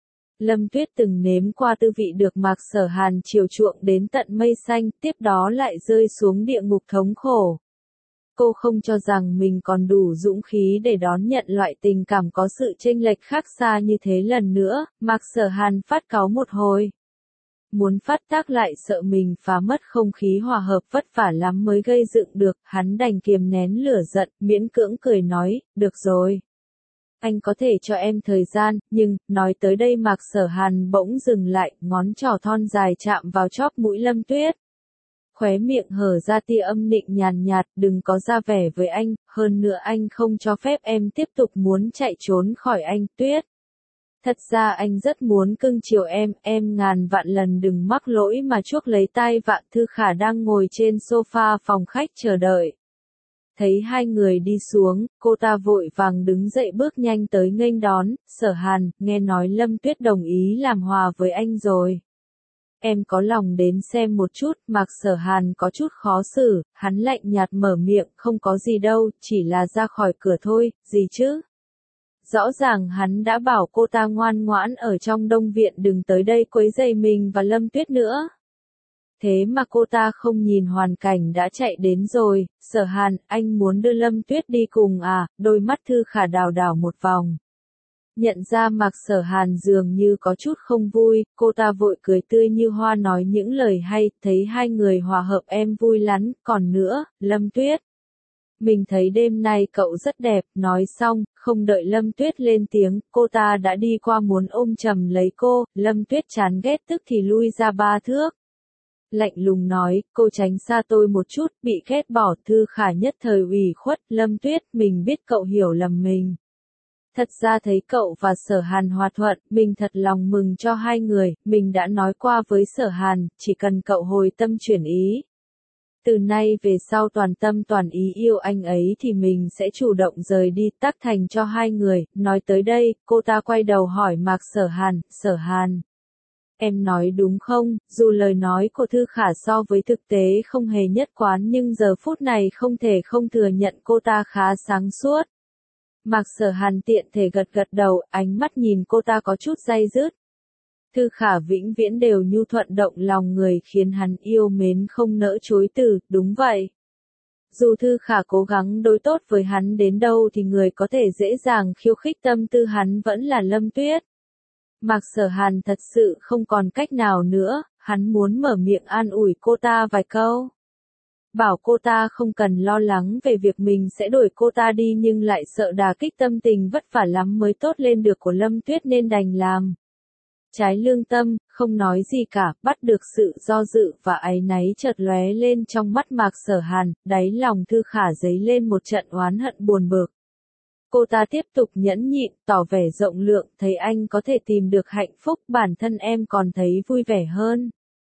Lâm Tuyết từng nếm qua tư vị được Mạc Sở Hàn chiều chuộng đến tận mây xanh, tiếp đó lại rơi xuống địa ngục thống khổ. Cô không cho rằng mình còn đủ dũng khí để đón nhận loại tình cảm có sự chênh lệch khác xa như thế lần nữa, Mạc Sở Hàn phát cáu một hồi. Muốn phát tác lại sợ mình phá mất không khí hòa hợp vất vả lắm mới gây dựng được, hắn đành kiềm nén lửa giận, miễn cưỡng cười nói, được rồi. Anh có thể cho em thời gian, nhưng, nói tới đây Mạc Sở Hàn bỗng dừng lại, ngón trỏ thon dài chạm vào chóp mũi Lâm Tuyết. Khóe miệng hở ra tia âm nịnh nhàn nhạt, đừng có ra vẻ với anh, hơn nữa anh không cho phép em tiếp tục muốn chạy trốn khỏi anh, Tuyết. Thật ra anh rất muốn cưng chiều em ngàn vạn lần đừng mắc lỗi mà chuốc lấy tai Vạn Thư Khả đang ngồi trên sofa phòng khách chờ đợi. Thấy hai người đi xuống, cô ta vội vàng đứng dậy bước nhanh tới nghênh đón, Sở Hàn, nghe nói Lâm Tuyết đồng ý làm hòa với anh rồi. Em có lòng đến xem một chút, Mạc Sở Hàn có chút khó xử, hắn lạnh nhạt mở miệng, không có gì đâu, chỉ là ra khỏi cửa thôi, gì chứ? Rõ ràng hắn đã bảo cô ta ngoan ngoãn ở trong Đông Viện đừng tới đây quấy rầy mình và Lâm Tuyết nữa. Thế mà cô ta không nhìn hoàn cảnh đã chạy đến rồi, Sở Hàn, anh muốn đưa Lâm Tuyết đi cùng à, đôi mắt Thư Khả đảo đảo một vòng. Nhận ra Mạc Sở Hàn dường như có chút không vui, cô ta vội cười tươi như hoa nói những lời hay, thấy hai người hòa hợp em vui lắm, còn nữa, Lâm Tuyết. Mình thấy đêm nay cậu rất đẹp, nói xong, không đợi Lâm Tuyết lên tiếng, cô ta đã đi qua muốn ôm chầm lấy cô, Lâm Tuyết chán ghét tức thì lui ra 3 thước. Lạnh lùng nói, cô tránh xa tôi một chút, bị ghét bỏ. Thư Khả nhất thời ủy khuất, Lâm Tuyết, mình biết cậu hiểu lầm mình. Thật ra thấy cậu và Sở Hàn hòa thuận, mình thật lòng mừng cho hai người, mình đã nói qua với Sở Hàn, chỉ cần cậu hồi tâm chuyển ý. Từ nay về sau toàn tâm toàn ý yêu anh ấy thì mình sẽ chủ động rời đi tác thành cho hai người. Nói tới đây, cô ta quay đầu hỏi Mạc Sở Hàn, Sở Hàn. Em nói đúng không, dù lời nói của Thư Khả so với thực tế không hề nhất quán nhưng giờ phút này không thể không thừa nhận cô ta khá sáng suốt. Mạc Sở Hàn tiện thể gật gật đầu, ánh mắt nhìn cô ta có chút day dứt. Thư Khả vĩnh viễn đều nhu thuận động lòng người khiến hắn yêu mến không nỡ chối từ, đúng vậy. Dù Thư Khả cố gắng đối tốt với hắn đến đâu thì người có thể dễ dàng khiêu khích tâm tư hắn vẫn là Lâm Tuyết. Mạc Sở Hàn thật sự không còn cách nào nữa, hắn muốn mở miệng an ủi cô ta vài câu. Bảo cô ta không cần lo lắng về việc mình sẽ đuổi cô ta đi nhưng lại sợ đả kích tâm tình vất vả lắm mới tốt lên được của Lâm Tuyết nên đành làm. Trái lương tâm, không nói gì cả, bắt được sự do dự và áy náy chợt lóe lên trong mắt Mạc Sở Hàn, đáy lòng Thư Khả dấy lên một trận oán hận buồn bực. Cô ta tiếp tục nhẫn nhịn, tỏ vẻ rộng lượng, thấy anh có thể tìm được hạnh phúc, bản thân em còn thấy vui vẻ hơn.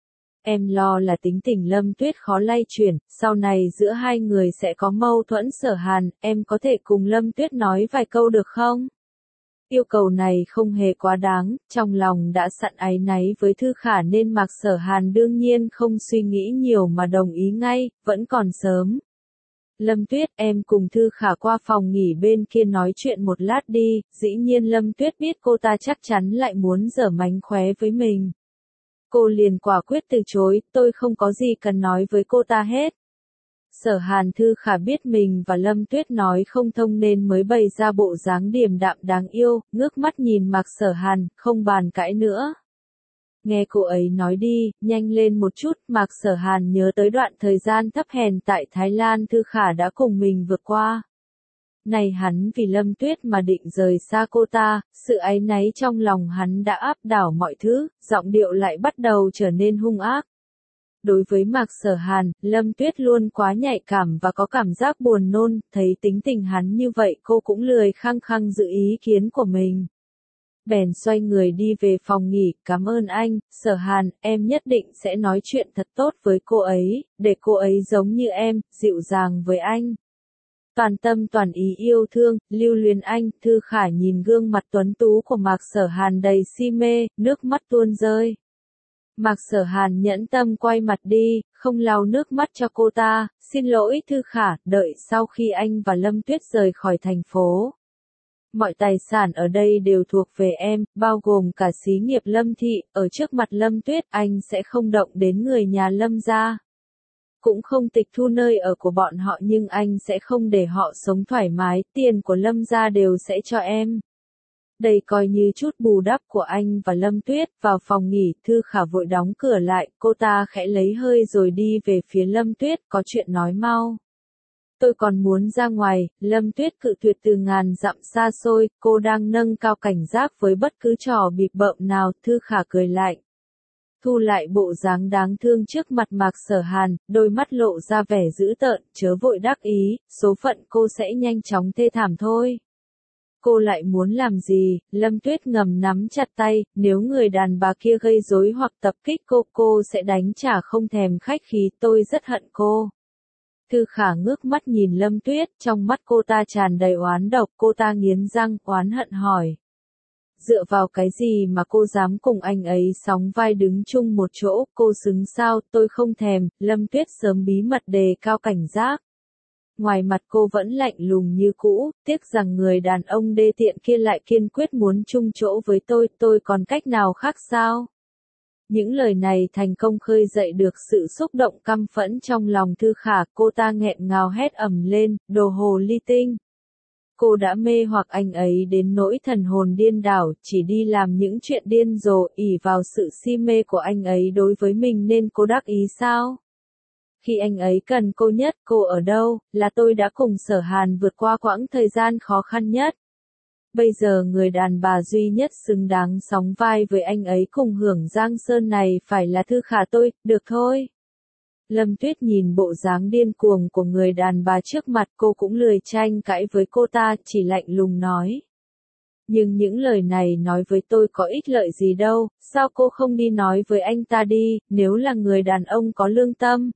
Em lo là tính tình Lâm Tuyết khó lay chuyển, sau này giữa hai người sẽ có mâu thuẫn. Sở Hàn, em có thể cùng Lâm Tuyết nói vài câu được không? Yêu cầu này không hề quá đáng, trong lòng đã sẵn áy náy với Thư Khả nên Mạc Sở Hàn đương nhiên không suy nghĩ nhiều mà đồng ý ngay, vẫn còn sớm. Lâm Tuyết, em cùng Thư Khả qua phòng nghỉ bên kia nói chuyện một lát đi, dĩ nhiên Lâm Tuyết biết cô ta chắc chắn lại muốn giở mánh khóe với mình. Cô liền quả quyết từ chối, tôi không có gì cần nói với cô ta hết. Sở Hàn Thư Khả biết mình và Lâm Tuyết nói không thông nên mới bày ra bộ dáng điềm đạm đáng yêu, ngước mắt nhìn Mạc Sở Hàn, không bàn cãi nữa. Nghe cô ấy nói đi, nhanh lên một chút, Mạc Sở Hàn nhớ tới đoạn thời gian thấp hèn tại Thái Lan Thư Khả đã cùng mình vượt qua. Này hắn vì Lâm Tuyết mà định rời xa cô ta, sự áy náy trong lòng hắn đã áp đảo mọi thứ, giọng điệu lại bắt đầu trở nên hung ác. Đối với Mạc Sở Hàn, Lâm Tuyết luôn quá nhạy cảm và có cảm giác buồn nôn, thấy tính tình hắn như vậy cô cũng lười khăng khăng giữ ý kiến của mình. Bèn xoay người đi về phòng nghỉ, cảm ơn anh, Sở Hàn, em nhất định sẽ nói chuyện thật tốt với cô ấy, để cô ấy giống như em, dịu dàng với anh. Toàn tâm toàn ý yêu thương, lưu luyến anh, Thư Khả nhìn gương mặt tuấn tú của Mạc Sở Hàn đầy si mê, nước mắt tuôn rơi. Mạc Sở Hàn nhẫn tâm quay mặt đi, không lau nước mắt cho cô ta, xin lỗi Thư Khả, đợi sau khi anh và Lâm Tuyết rời khỏi thành phố. Mọi tài sản ở đây đều thuộc về em, bao gồm cả xí nghiệp Lâm Thị, ở trước mặt Lâm Tuyết anh sẽ không động đến người nhà Lâm gia. Cũng không tịch thu nơi ở của bọn họ nhưng anh sẽ không để họ sống thoải mái, tiền của Lâm gia đều sẽ cho em. Đây coi như chút bù đắp của anh và Lâm Tuyết, vào phòng nghỉ, Thư Khả vội đóng cửa lại, cô ta khẽ lấy hơi rồi đi về phía Lâm Tuyết, có chuyện nói mau. Tôi còn muốn ra ngoài, Lâm Tuyết cự tuyệt từ ngàn dặm xa xôi, cô đang nâng cao cảnh giác với bất cứ trò bịp bợm nào, Thư Khả cười lạnh. Thu lại bộ dáng đáng thương trước mặt Mạc Sở Hàn, đôi mắt lộ ra vẻ dữ tợn, chớ vội đắc ý, số phận cô sẽ nhanh chóng thê thảm thôi. Cô lại muốn làm gì? Lâm Tuyết ngầm nắm chặt tay, nếu người đàn bà kia gây rối hoặc tập kích cô sẽ đánh trả không thèm khách khí, tôi rất hận cô. Thư Khả ngước mắt nhìn Lâm Tuyết, trong mắt cô ta tràn đầy oán độc, cô ta nghiến răng, oán hận hỏi. Dựa vào cái gì mà cô dám cùng anh ấy sóng vai đứng chung một chỗ, cô xứng sao, tôi không thèm, Lâm Tuyết sớm bí mật đề cao cảnh giác. Ngoài mặt cô vẫn lạnh lùng như cũ, tiếc rằng người đàn ông đê tiện kia lại kiên quyết muốn chung chỗ với tôi còn cách nào khác sao? Những lời này thành công khơi dậy được sự xúc động căm phẫn trong lòng Thư Khả, cô ta nghẹn ngào hét ầm lên, đồ hồ ly tinh. Cô đã mê hoặc anh ấy đến nỗi thần hồn điên đảo, chỉ đi làm những chuyện điên rồ, ỷ vào sự si mê của anh ấy đối với mình nên cô đắc ý sao? Khi anh ấy cần cô nhất, cô ở đâu, là tôi đã cùng Sở Hàn vượt qua quãng thời gian khó khăn nhất. Bây giờ người đàn bà duy nhất xứng đáng sóng vai với anh ấy cùng hưởng giang sơn này phải là Thư Khả tôi, được thôi. Lâm Tuyết nhìn bộ dáng điên cuồng của người đàn bà trước mặt, cô cũng lười tranh cãi với cô ta, chỉ lạnh lùng nói. Nhưng những lời này nói với tôi có ích lợi gì đâu, sao cô không đi nói với anh ta đi, nếu là người đàn ông có lương tâm.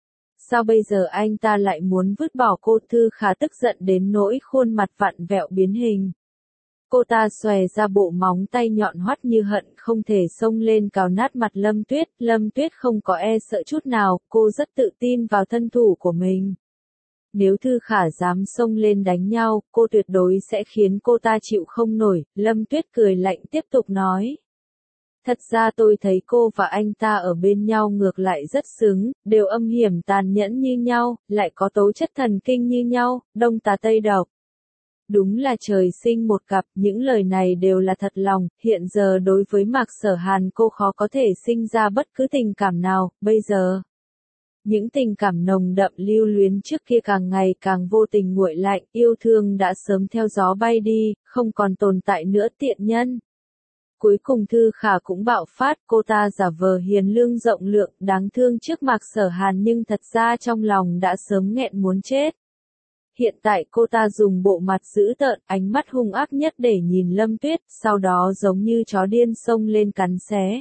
Sao bây giờ anh ta lại muốn vứt bỏ cô? Thư Khả tức giận đến nỗi khuôn mặt vặn vẹo biến hình. Cô ta xòe ra bộ móng tay nhọn hoắt như hận không thể xông lên cào nát mặt Lâm Tuyết. Lâm Tuyết không có e sợ chút nào, cô rất tự tin vào thân thủ của mình. Nếu Thư Khả dám xông lên đánh nhau, cô tuyệt đối sẽ khiến cô ta chịu không nổi. Lâm Tuyết cười lạnh tiếp tục nói. Thật ra tôi thấy cô và anh ta ở bên nhau ngược lại rất xứng, đều âm hiểm tàn nhẫn như nhau, lại có tố chất thần kinh như nhau, đông tà tây độc. Đúng là trời sinh một cặp, những lời này đều là thật lòng, hiện giờ đối với Mạc Sở Hàn cô khó có thể sinh ra bất cứ tình cảm nào, bây giờ. Những tình cảm nồng đậm lưu luyến trước kia càng ngày càng vô tình nguội lạnh, yêu thương đã sớm theo gió bay đi, không còn tồn tại nữa tiện nhân. Cuối cùng Thư Khả cũng bạo phát, cô ta giả vờ hiền lương rộng lượng, đáng thương trước Mạc Sở Hàn nhưng thật ra trong lòng đã sớm nghẹn muốn chết. Hiện tại cô ta dùng bộ mặt dữ tợn, ánh mắt hung ác nhất để nhìn Lâm Tuyết, sau đó giống như chó điên xông lên cắn xé.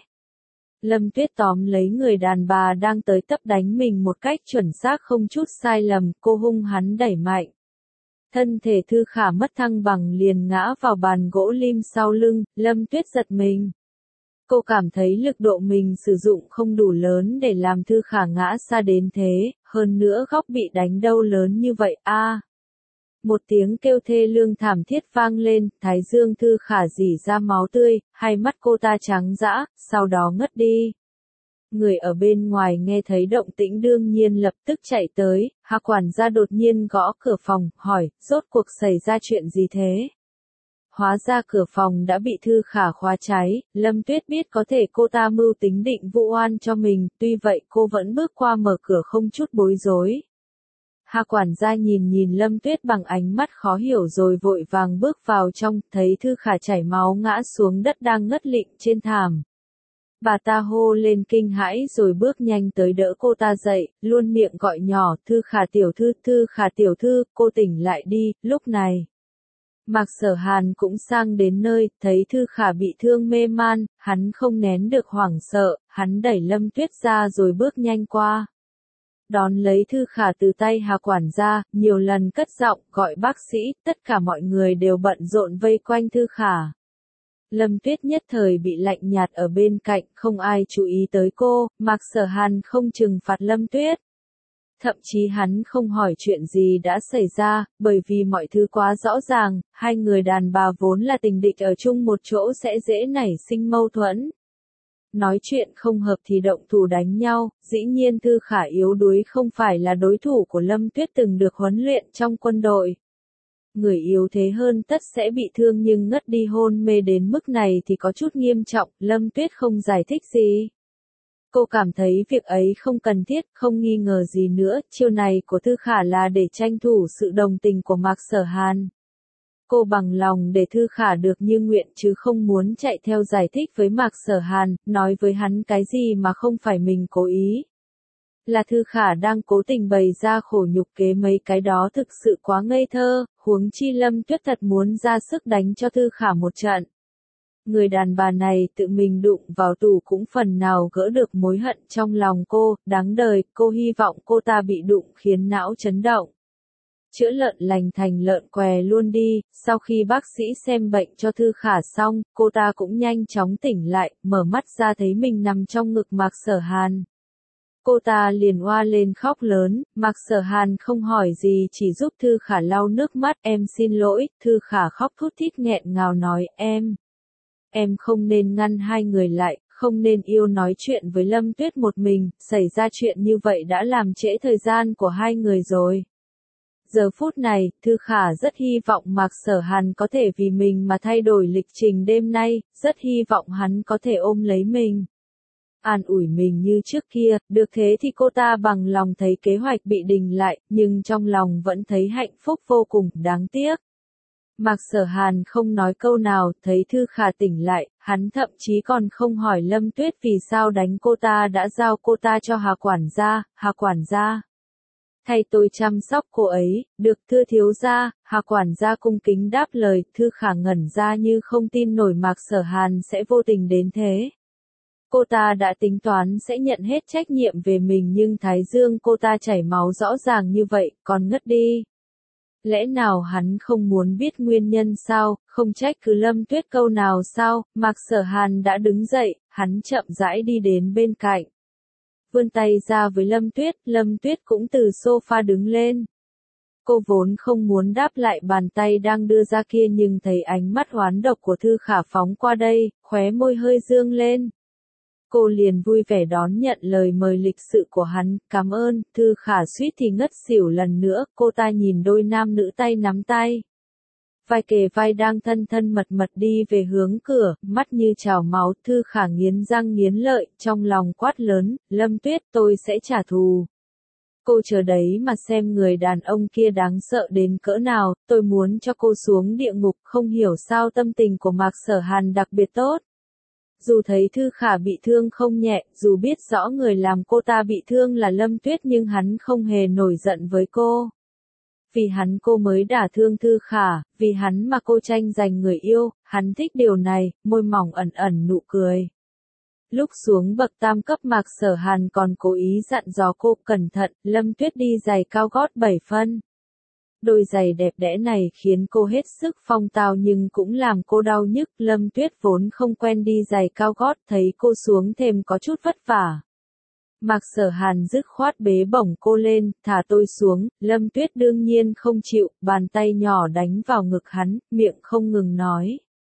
Lâm Tuyết tóm lấy người đàn bà đang tới tấp đánh mình một cách chuẩn xác không chút sai lầm, cô hung hắn đẩy mạnh. Thân thể Thư Khả mất thăng bằng liền ngã vào bàn gỗ lim sau lưng, Lâm Tuyết giật mình. Cô cảm thấy lực độ mình sử dụng không đủ lớn để làm Thư Khả ngã xa đến thế, hơn nữa góc bị đánh đâu lớn như vậy a. Một tiếng kêu thê lương thảm thiết vang lên, thái dương Thư Khả rỉ ra máu tươi, hai mắt cô ta trắng dã, sau đó ngất đi. Người ở bên ngoài nghe thấy động tĩnh đương nhiên lập tức chạy tới, Hà quản gia đột nhiên gõ cửa phòng, hỏi, rốt cuộc xảy ra chuyện gì thế? Hóa ra cửa phòng đã bị Thư Khả khóa trái, Lâm Tuyết biết có thể cô ta mưu tính định vu oan cho mình, tuy vậy cô vẫn bước qua mở cửa không chút bối rối. Hà quản gia nhìn Lâm Tuyết bằng ánh mắt khó hiểu rồi vội vàng bước vào trong, thấy Thư Khả chảy máu ngã xuống đất đang ngất lịm trên thảm. Bà ta hô lên kinh hãi rồi bước nhanh tới đỡ cô ta dậy, luôn miệng gọi nhỏ, Thư Khả tiểu thư, cô tỉnh lại đi, lúc này. Mạc Sở Hàn cũng sang đến nơi, thấy Thư Khả bị thương mê man, hắn không nén được hoảng sợ, hắn đẩy Lâm Tuyết ra rồi bước nhanh qua. Đón lấy Thư Khả từ tay Hà quản gia, nhiều lần cất giọng, gọi bác sĩ, tất cả mọi người đều bận rộn vây quanh Thư Khả. Lâm Tuyết nhất thời bị lạnh nhạt ở bên cạnh, không ai chú ý tới cô, Mạc Sở Hàn không trừng phạt Lâm Tuyết. Thậm chí hắn không hỏi chuyện gì đã xảy ra, bởi vì mọi thứ quá rõ ràng, hai người đàn bà vốn là tình địch ở chung một chỗ sẽ dễ nảy sinh mâu thuẫn. Nói chuyện không hợp thì động thủ đánh nhau, dĩ nhiên Thư Khả yếu đuối không phải là đối thủ của Lâm Tuyết từng được huấn luyện trong quân đội. Người yếu thế hơn tất sẽ bị thương nhưng ngất đi hôn mê đến mức này thì có chút nghiêm trọng, Lâm Tuyết không giải thích gì. Cô cảm thấy việc ấy không cần thiết, không nghi ngờ gì nữa, chiêu này của Thư Khả là để tranh thủ sự đồng tình của Mạc Sở Hàn. Cô bằng lòng để Thư Khả được như nguyện chứ không muốn chạy theo giải thích với Mạc Sở Hàn, nói với hắn cái gì mà không phải mình cố ý. Là Thư Khả đang cố tình bày ra khổ nhục kế mấy cái đó thực sự quá ngây thơ, huống chi Lâm Tuyết thật muốn ra sức đánh cho Thư Khả một trận. Người đàn bà này tự mình đụng vào tủ cũng phần nào gỡ được mối hận trong lòng cô, đáng đời, cô hy vọng cô ta bị đụng khiến não chấn động. Chữa lợn lành thành lợn què luôn đi, sau khi bác sĩ xem bệnh cho Thư Khả xong, cô ta cũng nhanh chóng tỉnh lại, mở mắt ra thấy mình nằm trong ngực Mạc Sở Hàn. Cô ta liền oa lên khóc lớn, Mạc Sở Hàn không hỏi gì chỉ giúp Thư Khả lau nước mắt, em xin lỗi, Thư Khả khóc thút thít nghẹn ngào nói, em không nên ngăn hai người lại, không nên yêu nói chuyện với Lâm Tuyết một mình, xảy ra chuyện như vậy đã làm trễ thời gian của hai người rồi. Giờ phút này, Thư Khả rất hy vọng Mạc Sở Hàn có thể vì mình mà thay đổi lịch trình đêm nay, rất hy vọng hắn có thể ôm lấy mình. An ủi mình như trước kia, được thế thì cô ta bằng lòng thấy kế hoạch bị đình lại, nhưng trong lòng vẫn thấy hạnh phúc vô cùng, đáng tiếc. Mạc Sở Hàn không nói câu nào, thấy Thư Khả tỉnh lại, hắn thậm chí còn không hỏi Lâm Tuyết vì sao đánh cô ta đã giao cô ta cho Hà quản gia. Thay tôi chăm sóc cô ấy, được thưa thiếu gia, Hà quản gia cung kính đáp lời, Thư Khả ngẩn ra như không tin nổi Mạc Sở Hàn sẽ vô tình đến thế. Cô ta đã tính toán sẽ nhận hết trách nhiệm về mình nhưng thái dương cô ta chảy máu rõ ràng như vậy, còn ngất đi. Lẽ nào hắn không muốn biết nguyên nhân sao, không trách cứ Lâm Tuyết câu nào sao, Mạc Sở Hàn đã đứng dậy, hắn chậm rãi đi đến bên cạnh. Vươn tay ra với Lâm Tuyết cũng từ sofa đứng lên. Cô vốn không muốn đáp lại bàn tay đang đưa ra kia nhưng thấy ánh mắt oán độc của Thư Khả phóng qua đây, khóe môi hơi dương lên. Cô liền vui vẻ đón nhận lời mời lịch sự của hắn, cảm ơn, Thư Khả suýt thì ngất xỉu lần nữa, cô ta nhìn đôi nam nữ tay nắm tay. Vai kề vai đang thân mật đi về hướng cửa, mắt như trào máu, Thư Khả nghiến răng nghiến lợi, trong lòng quát lớn, Lâm Tuyết tôi sẽ trả thù. Cô chờ đấy mà xem người đàn ông kia đáng sợ đến cỡ nào, tôi muốn cho cô xuống địa ngục, không hiểu sao tâm tình của Mạc Sở Hàn đặc biệt tốt. Dù thấy Thư Khả bị thương không nhẹ, dù biết rõ người làm cô ta bị thương là Lâm Tuyết nhưng hắn không hề nổi giận với cô. Vì hắn cô mới đả thương Thư Khả, vì hắn mà cô tranh giành người yêu, hắn thích điều này, môi mỏng ẩn ẩn nụ cười. Lúc xuống bậc tam cấp Mạc Sở Hàn còn cố ý dặn dò cô cẩn thận, Lâm Tuyết đi giày cao gót 7 phân. Đôi giày đẹp đẽ này khiến cô hết sức phong tao nhưng cũng làm cô đau nhức, Lâm Tuyết vốn không quen đi giày cao gót, thấy cô xuống thềm có chút vất vả. Mạc Sở Hàn dứt khoát bế bổng cô lên, thả tôi xuống, Lâm Tuyết đương nhiên không chịu, bàn tay nhỏ đánh vào ngực hắn, miệng không ngừng nói.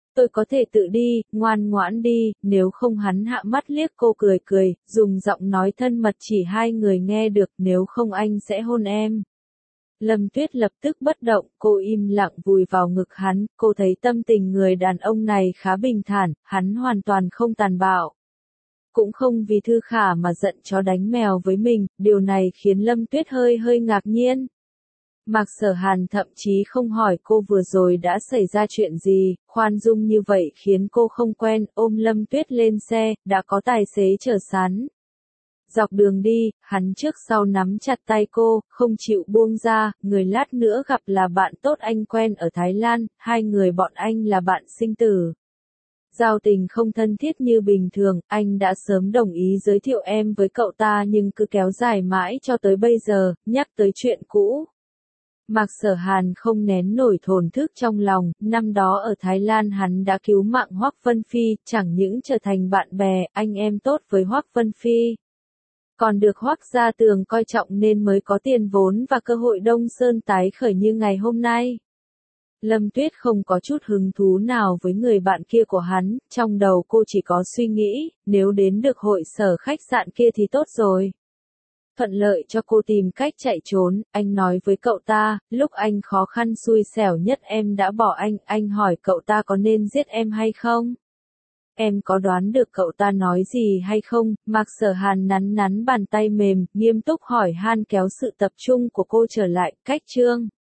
Tôi có thể tự đi, ngoan ngoãn đi, nếu không hắn hạ mắt liếc cô cười cười, dùng giọng nói thân mật chỉ hai người nghe được, nếu không anh sẽ hôn em. Lâm Tuyết lập tức bất động, cô im lặng vùi vào ngực hắn, cô thấy tâm tình người đàn ông này khá bình thản, hắn hoàn toàn không tàn bạo. Cũng không vì Thư Khả mà giận chó đánh mèo với mình, điều này khiến Lâm Tuyết hơi ngạc nhiên. Mạc Sở Hàn thậm chí không hỏi cô vừa rồi đã xảy ra chuyện gì, khoan dung như vậy khiến cô không quen, ôm Lâm Tuyết lên xe, đã có tài xế chở sẵn. Dọc đường đi, hắn trước sau nắm chặt tay cô, không chịu buông ra, người lát nữa gặp là bạn tốt anh quen ở Thái Lan, hai người bọn anh là bạn sinh tử. Giao tình không thân thiết như bình thường, anh đã sớm đồng ý giới thiệu em với cậu ta nhưng cứ kéo dài mãi cho tới bây giờ, nhắc tới chuyện cũ. Mạc Sở Hàn không nén nổi thổn thức trong lòng, năm đó ở Thái Lan hắn đã cứu mạng Hoắc Vân Phi, chẳng những trở thành bạn bè, anh em tốt với Hoắc Vân Phi. Còn được Hoắc gia Tường coi trọng nên mới có tiền vốn và cơ hội Đông Sơn tái khởi như ngày hôm nay. Lâm Tuyết không có chút hứng thú nào với người bạn kia của hắn, trong đầu cô chỉ có suy nghĩ, nếu đến được hội sở khách sạn kia thì tốt rồi. Thuận lợi cho cô tìm cách chạy trốn, anh nói với cậu ta, lúc anh khó khăn xui xẻo nhất em đã bỏ anh hỏi cậu ta có nên giết em hay không? Em có đoán được cậu ta nói gì hay không? Mạc Sở Hàn nắn nắn bàn tay mềm, nghiêm túc hỏi han kéo sự tập trung của cô trở lại, cách chương.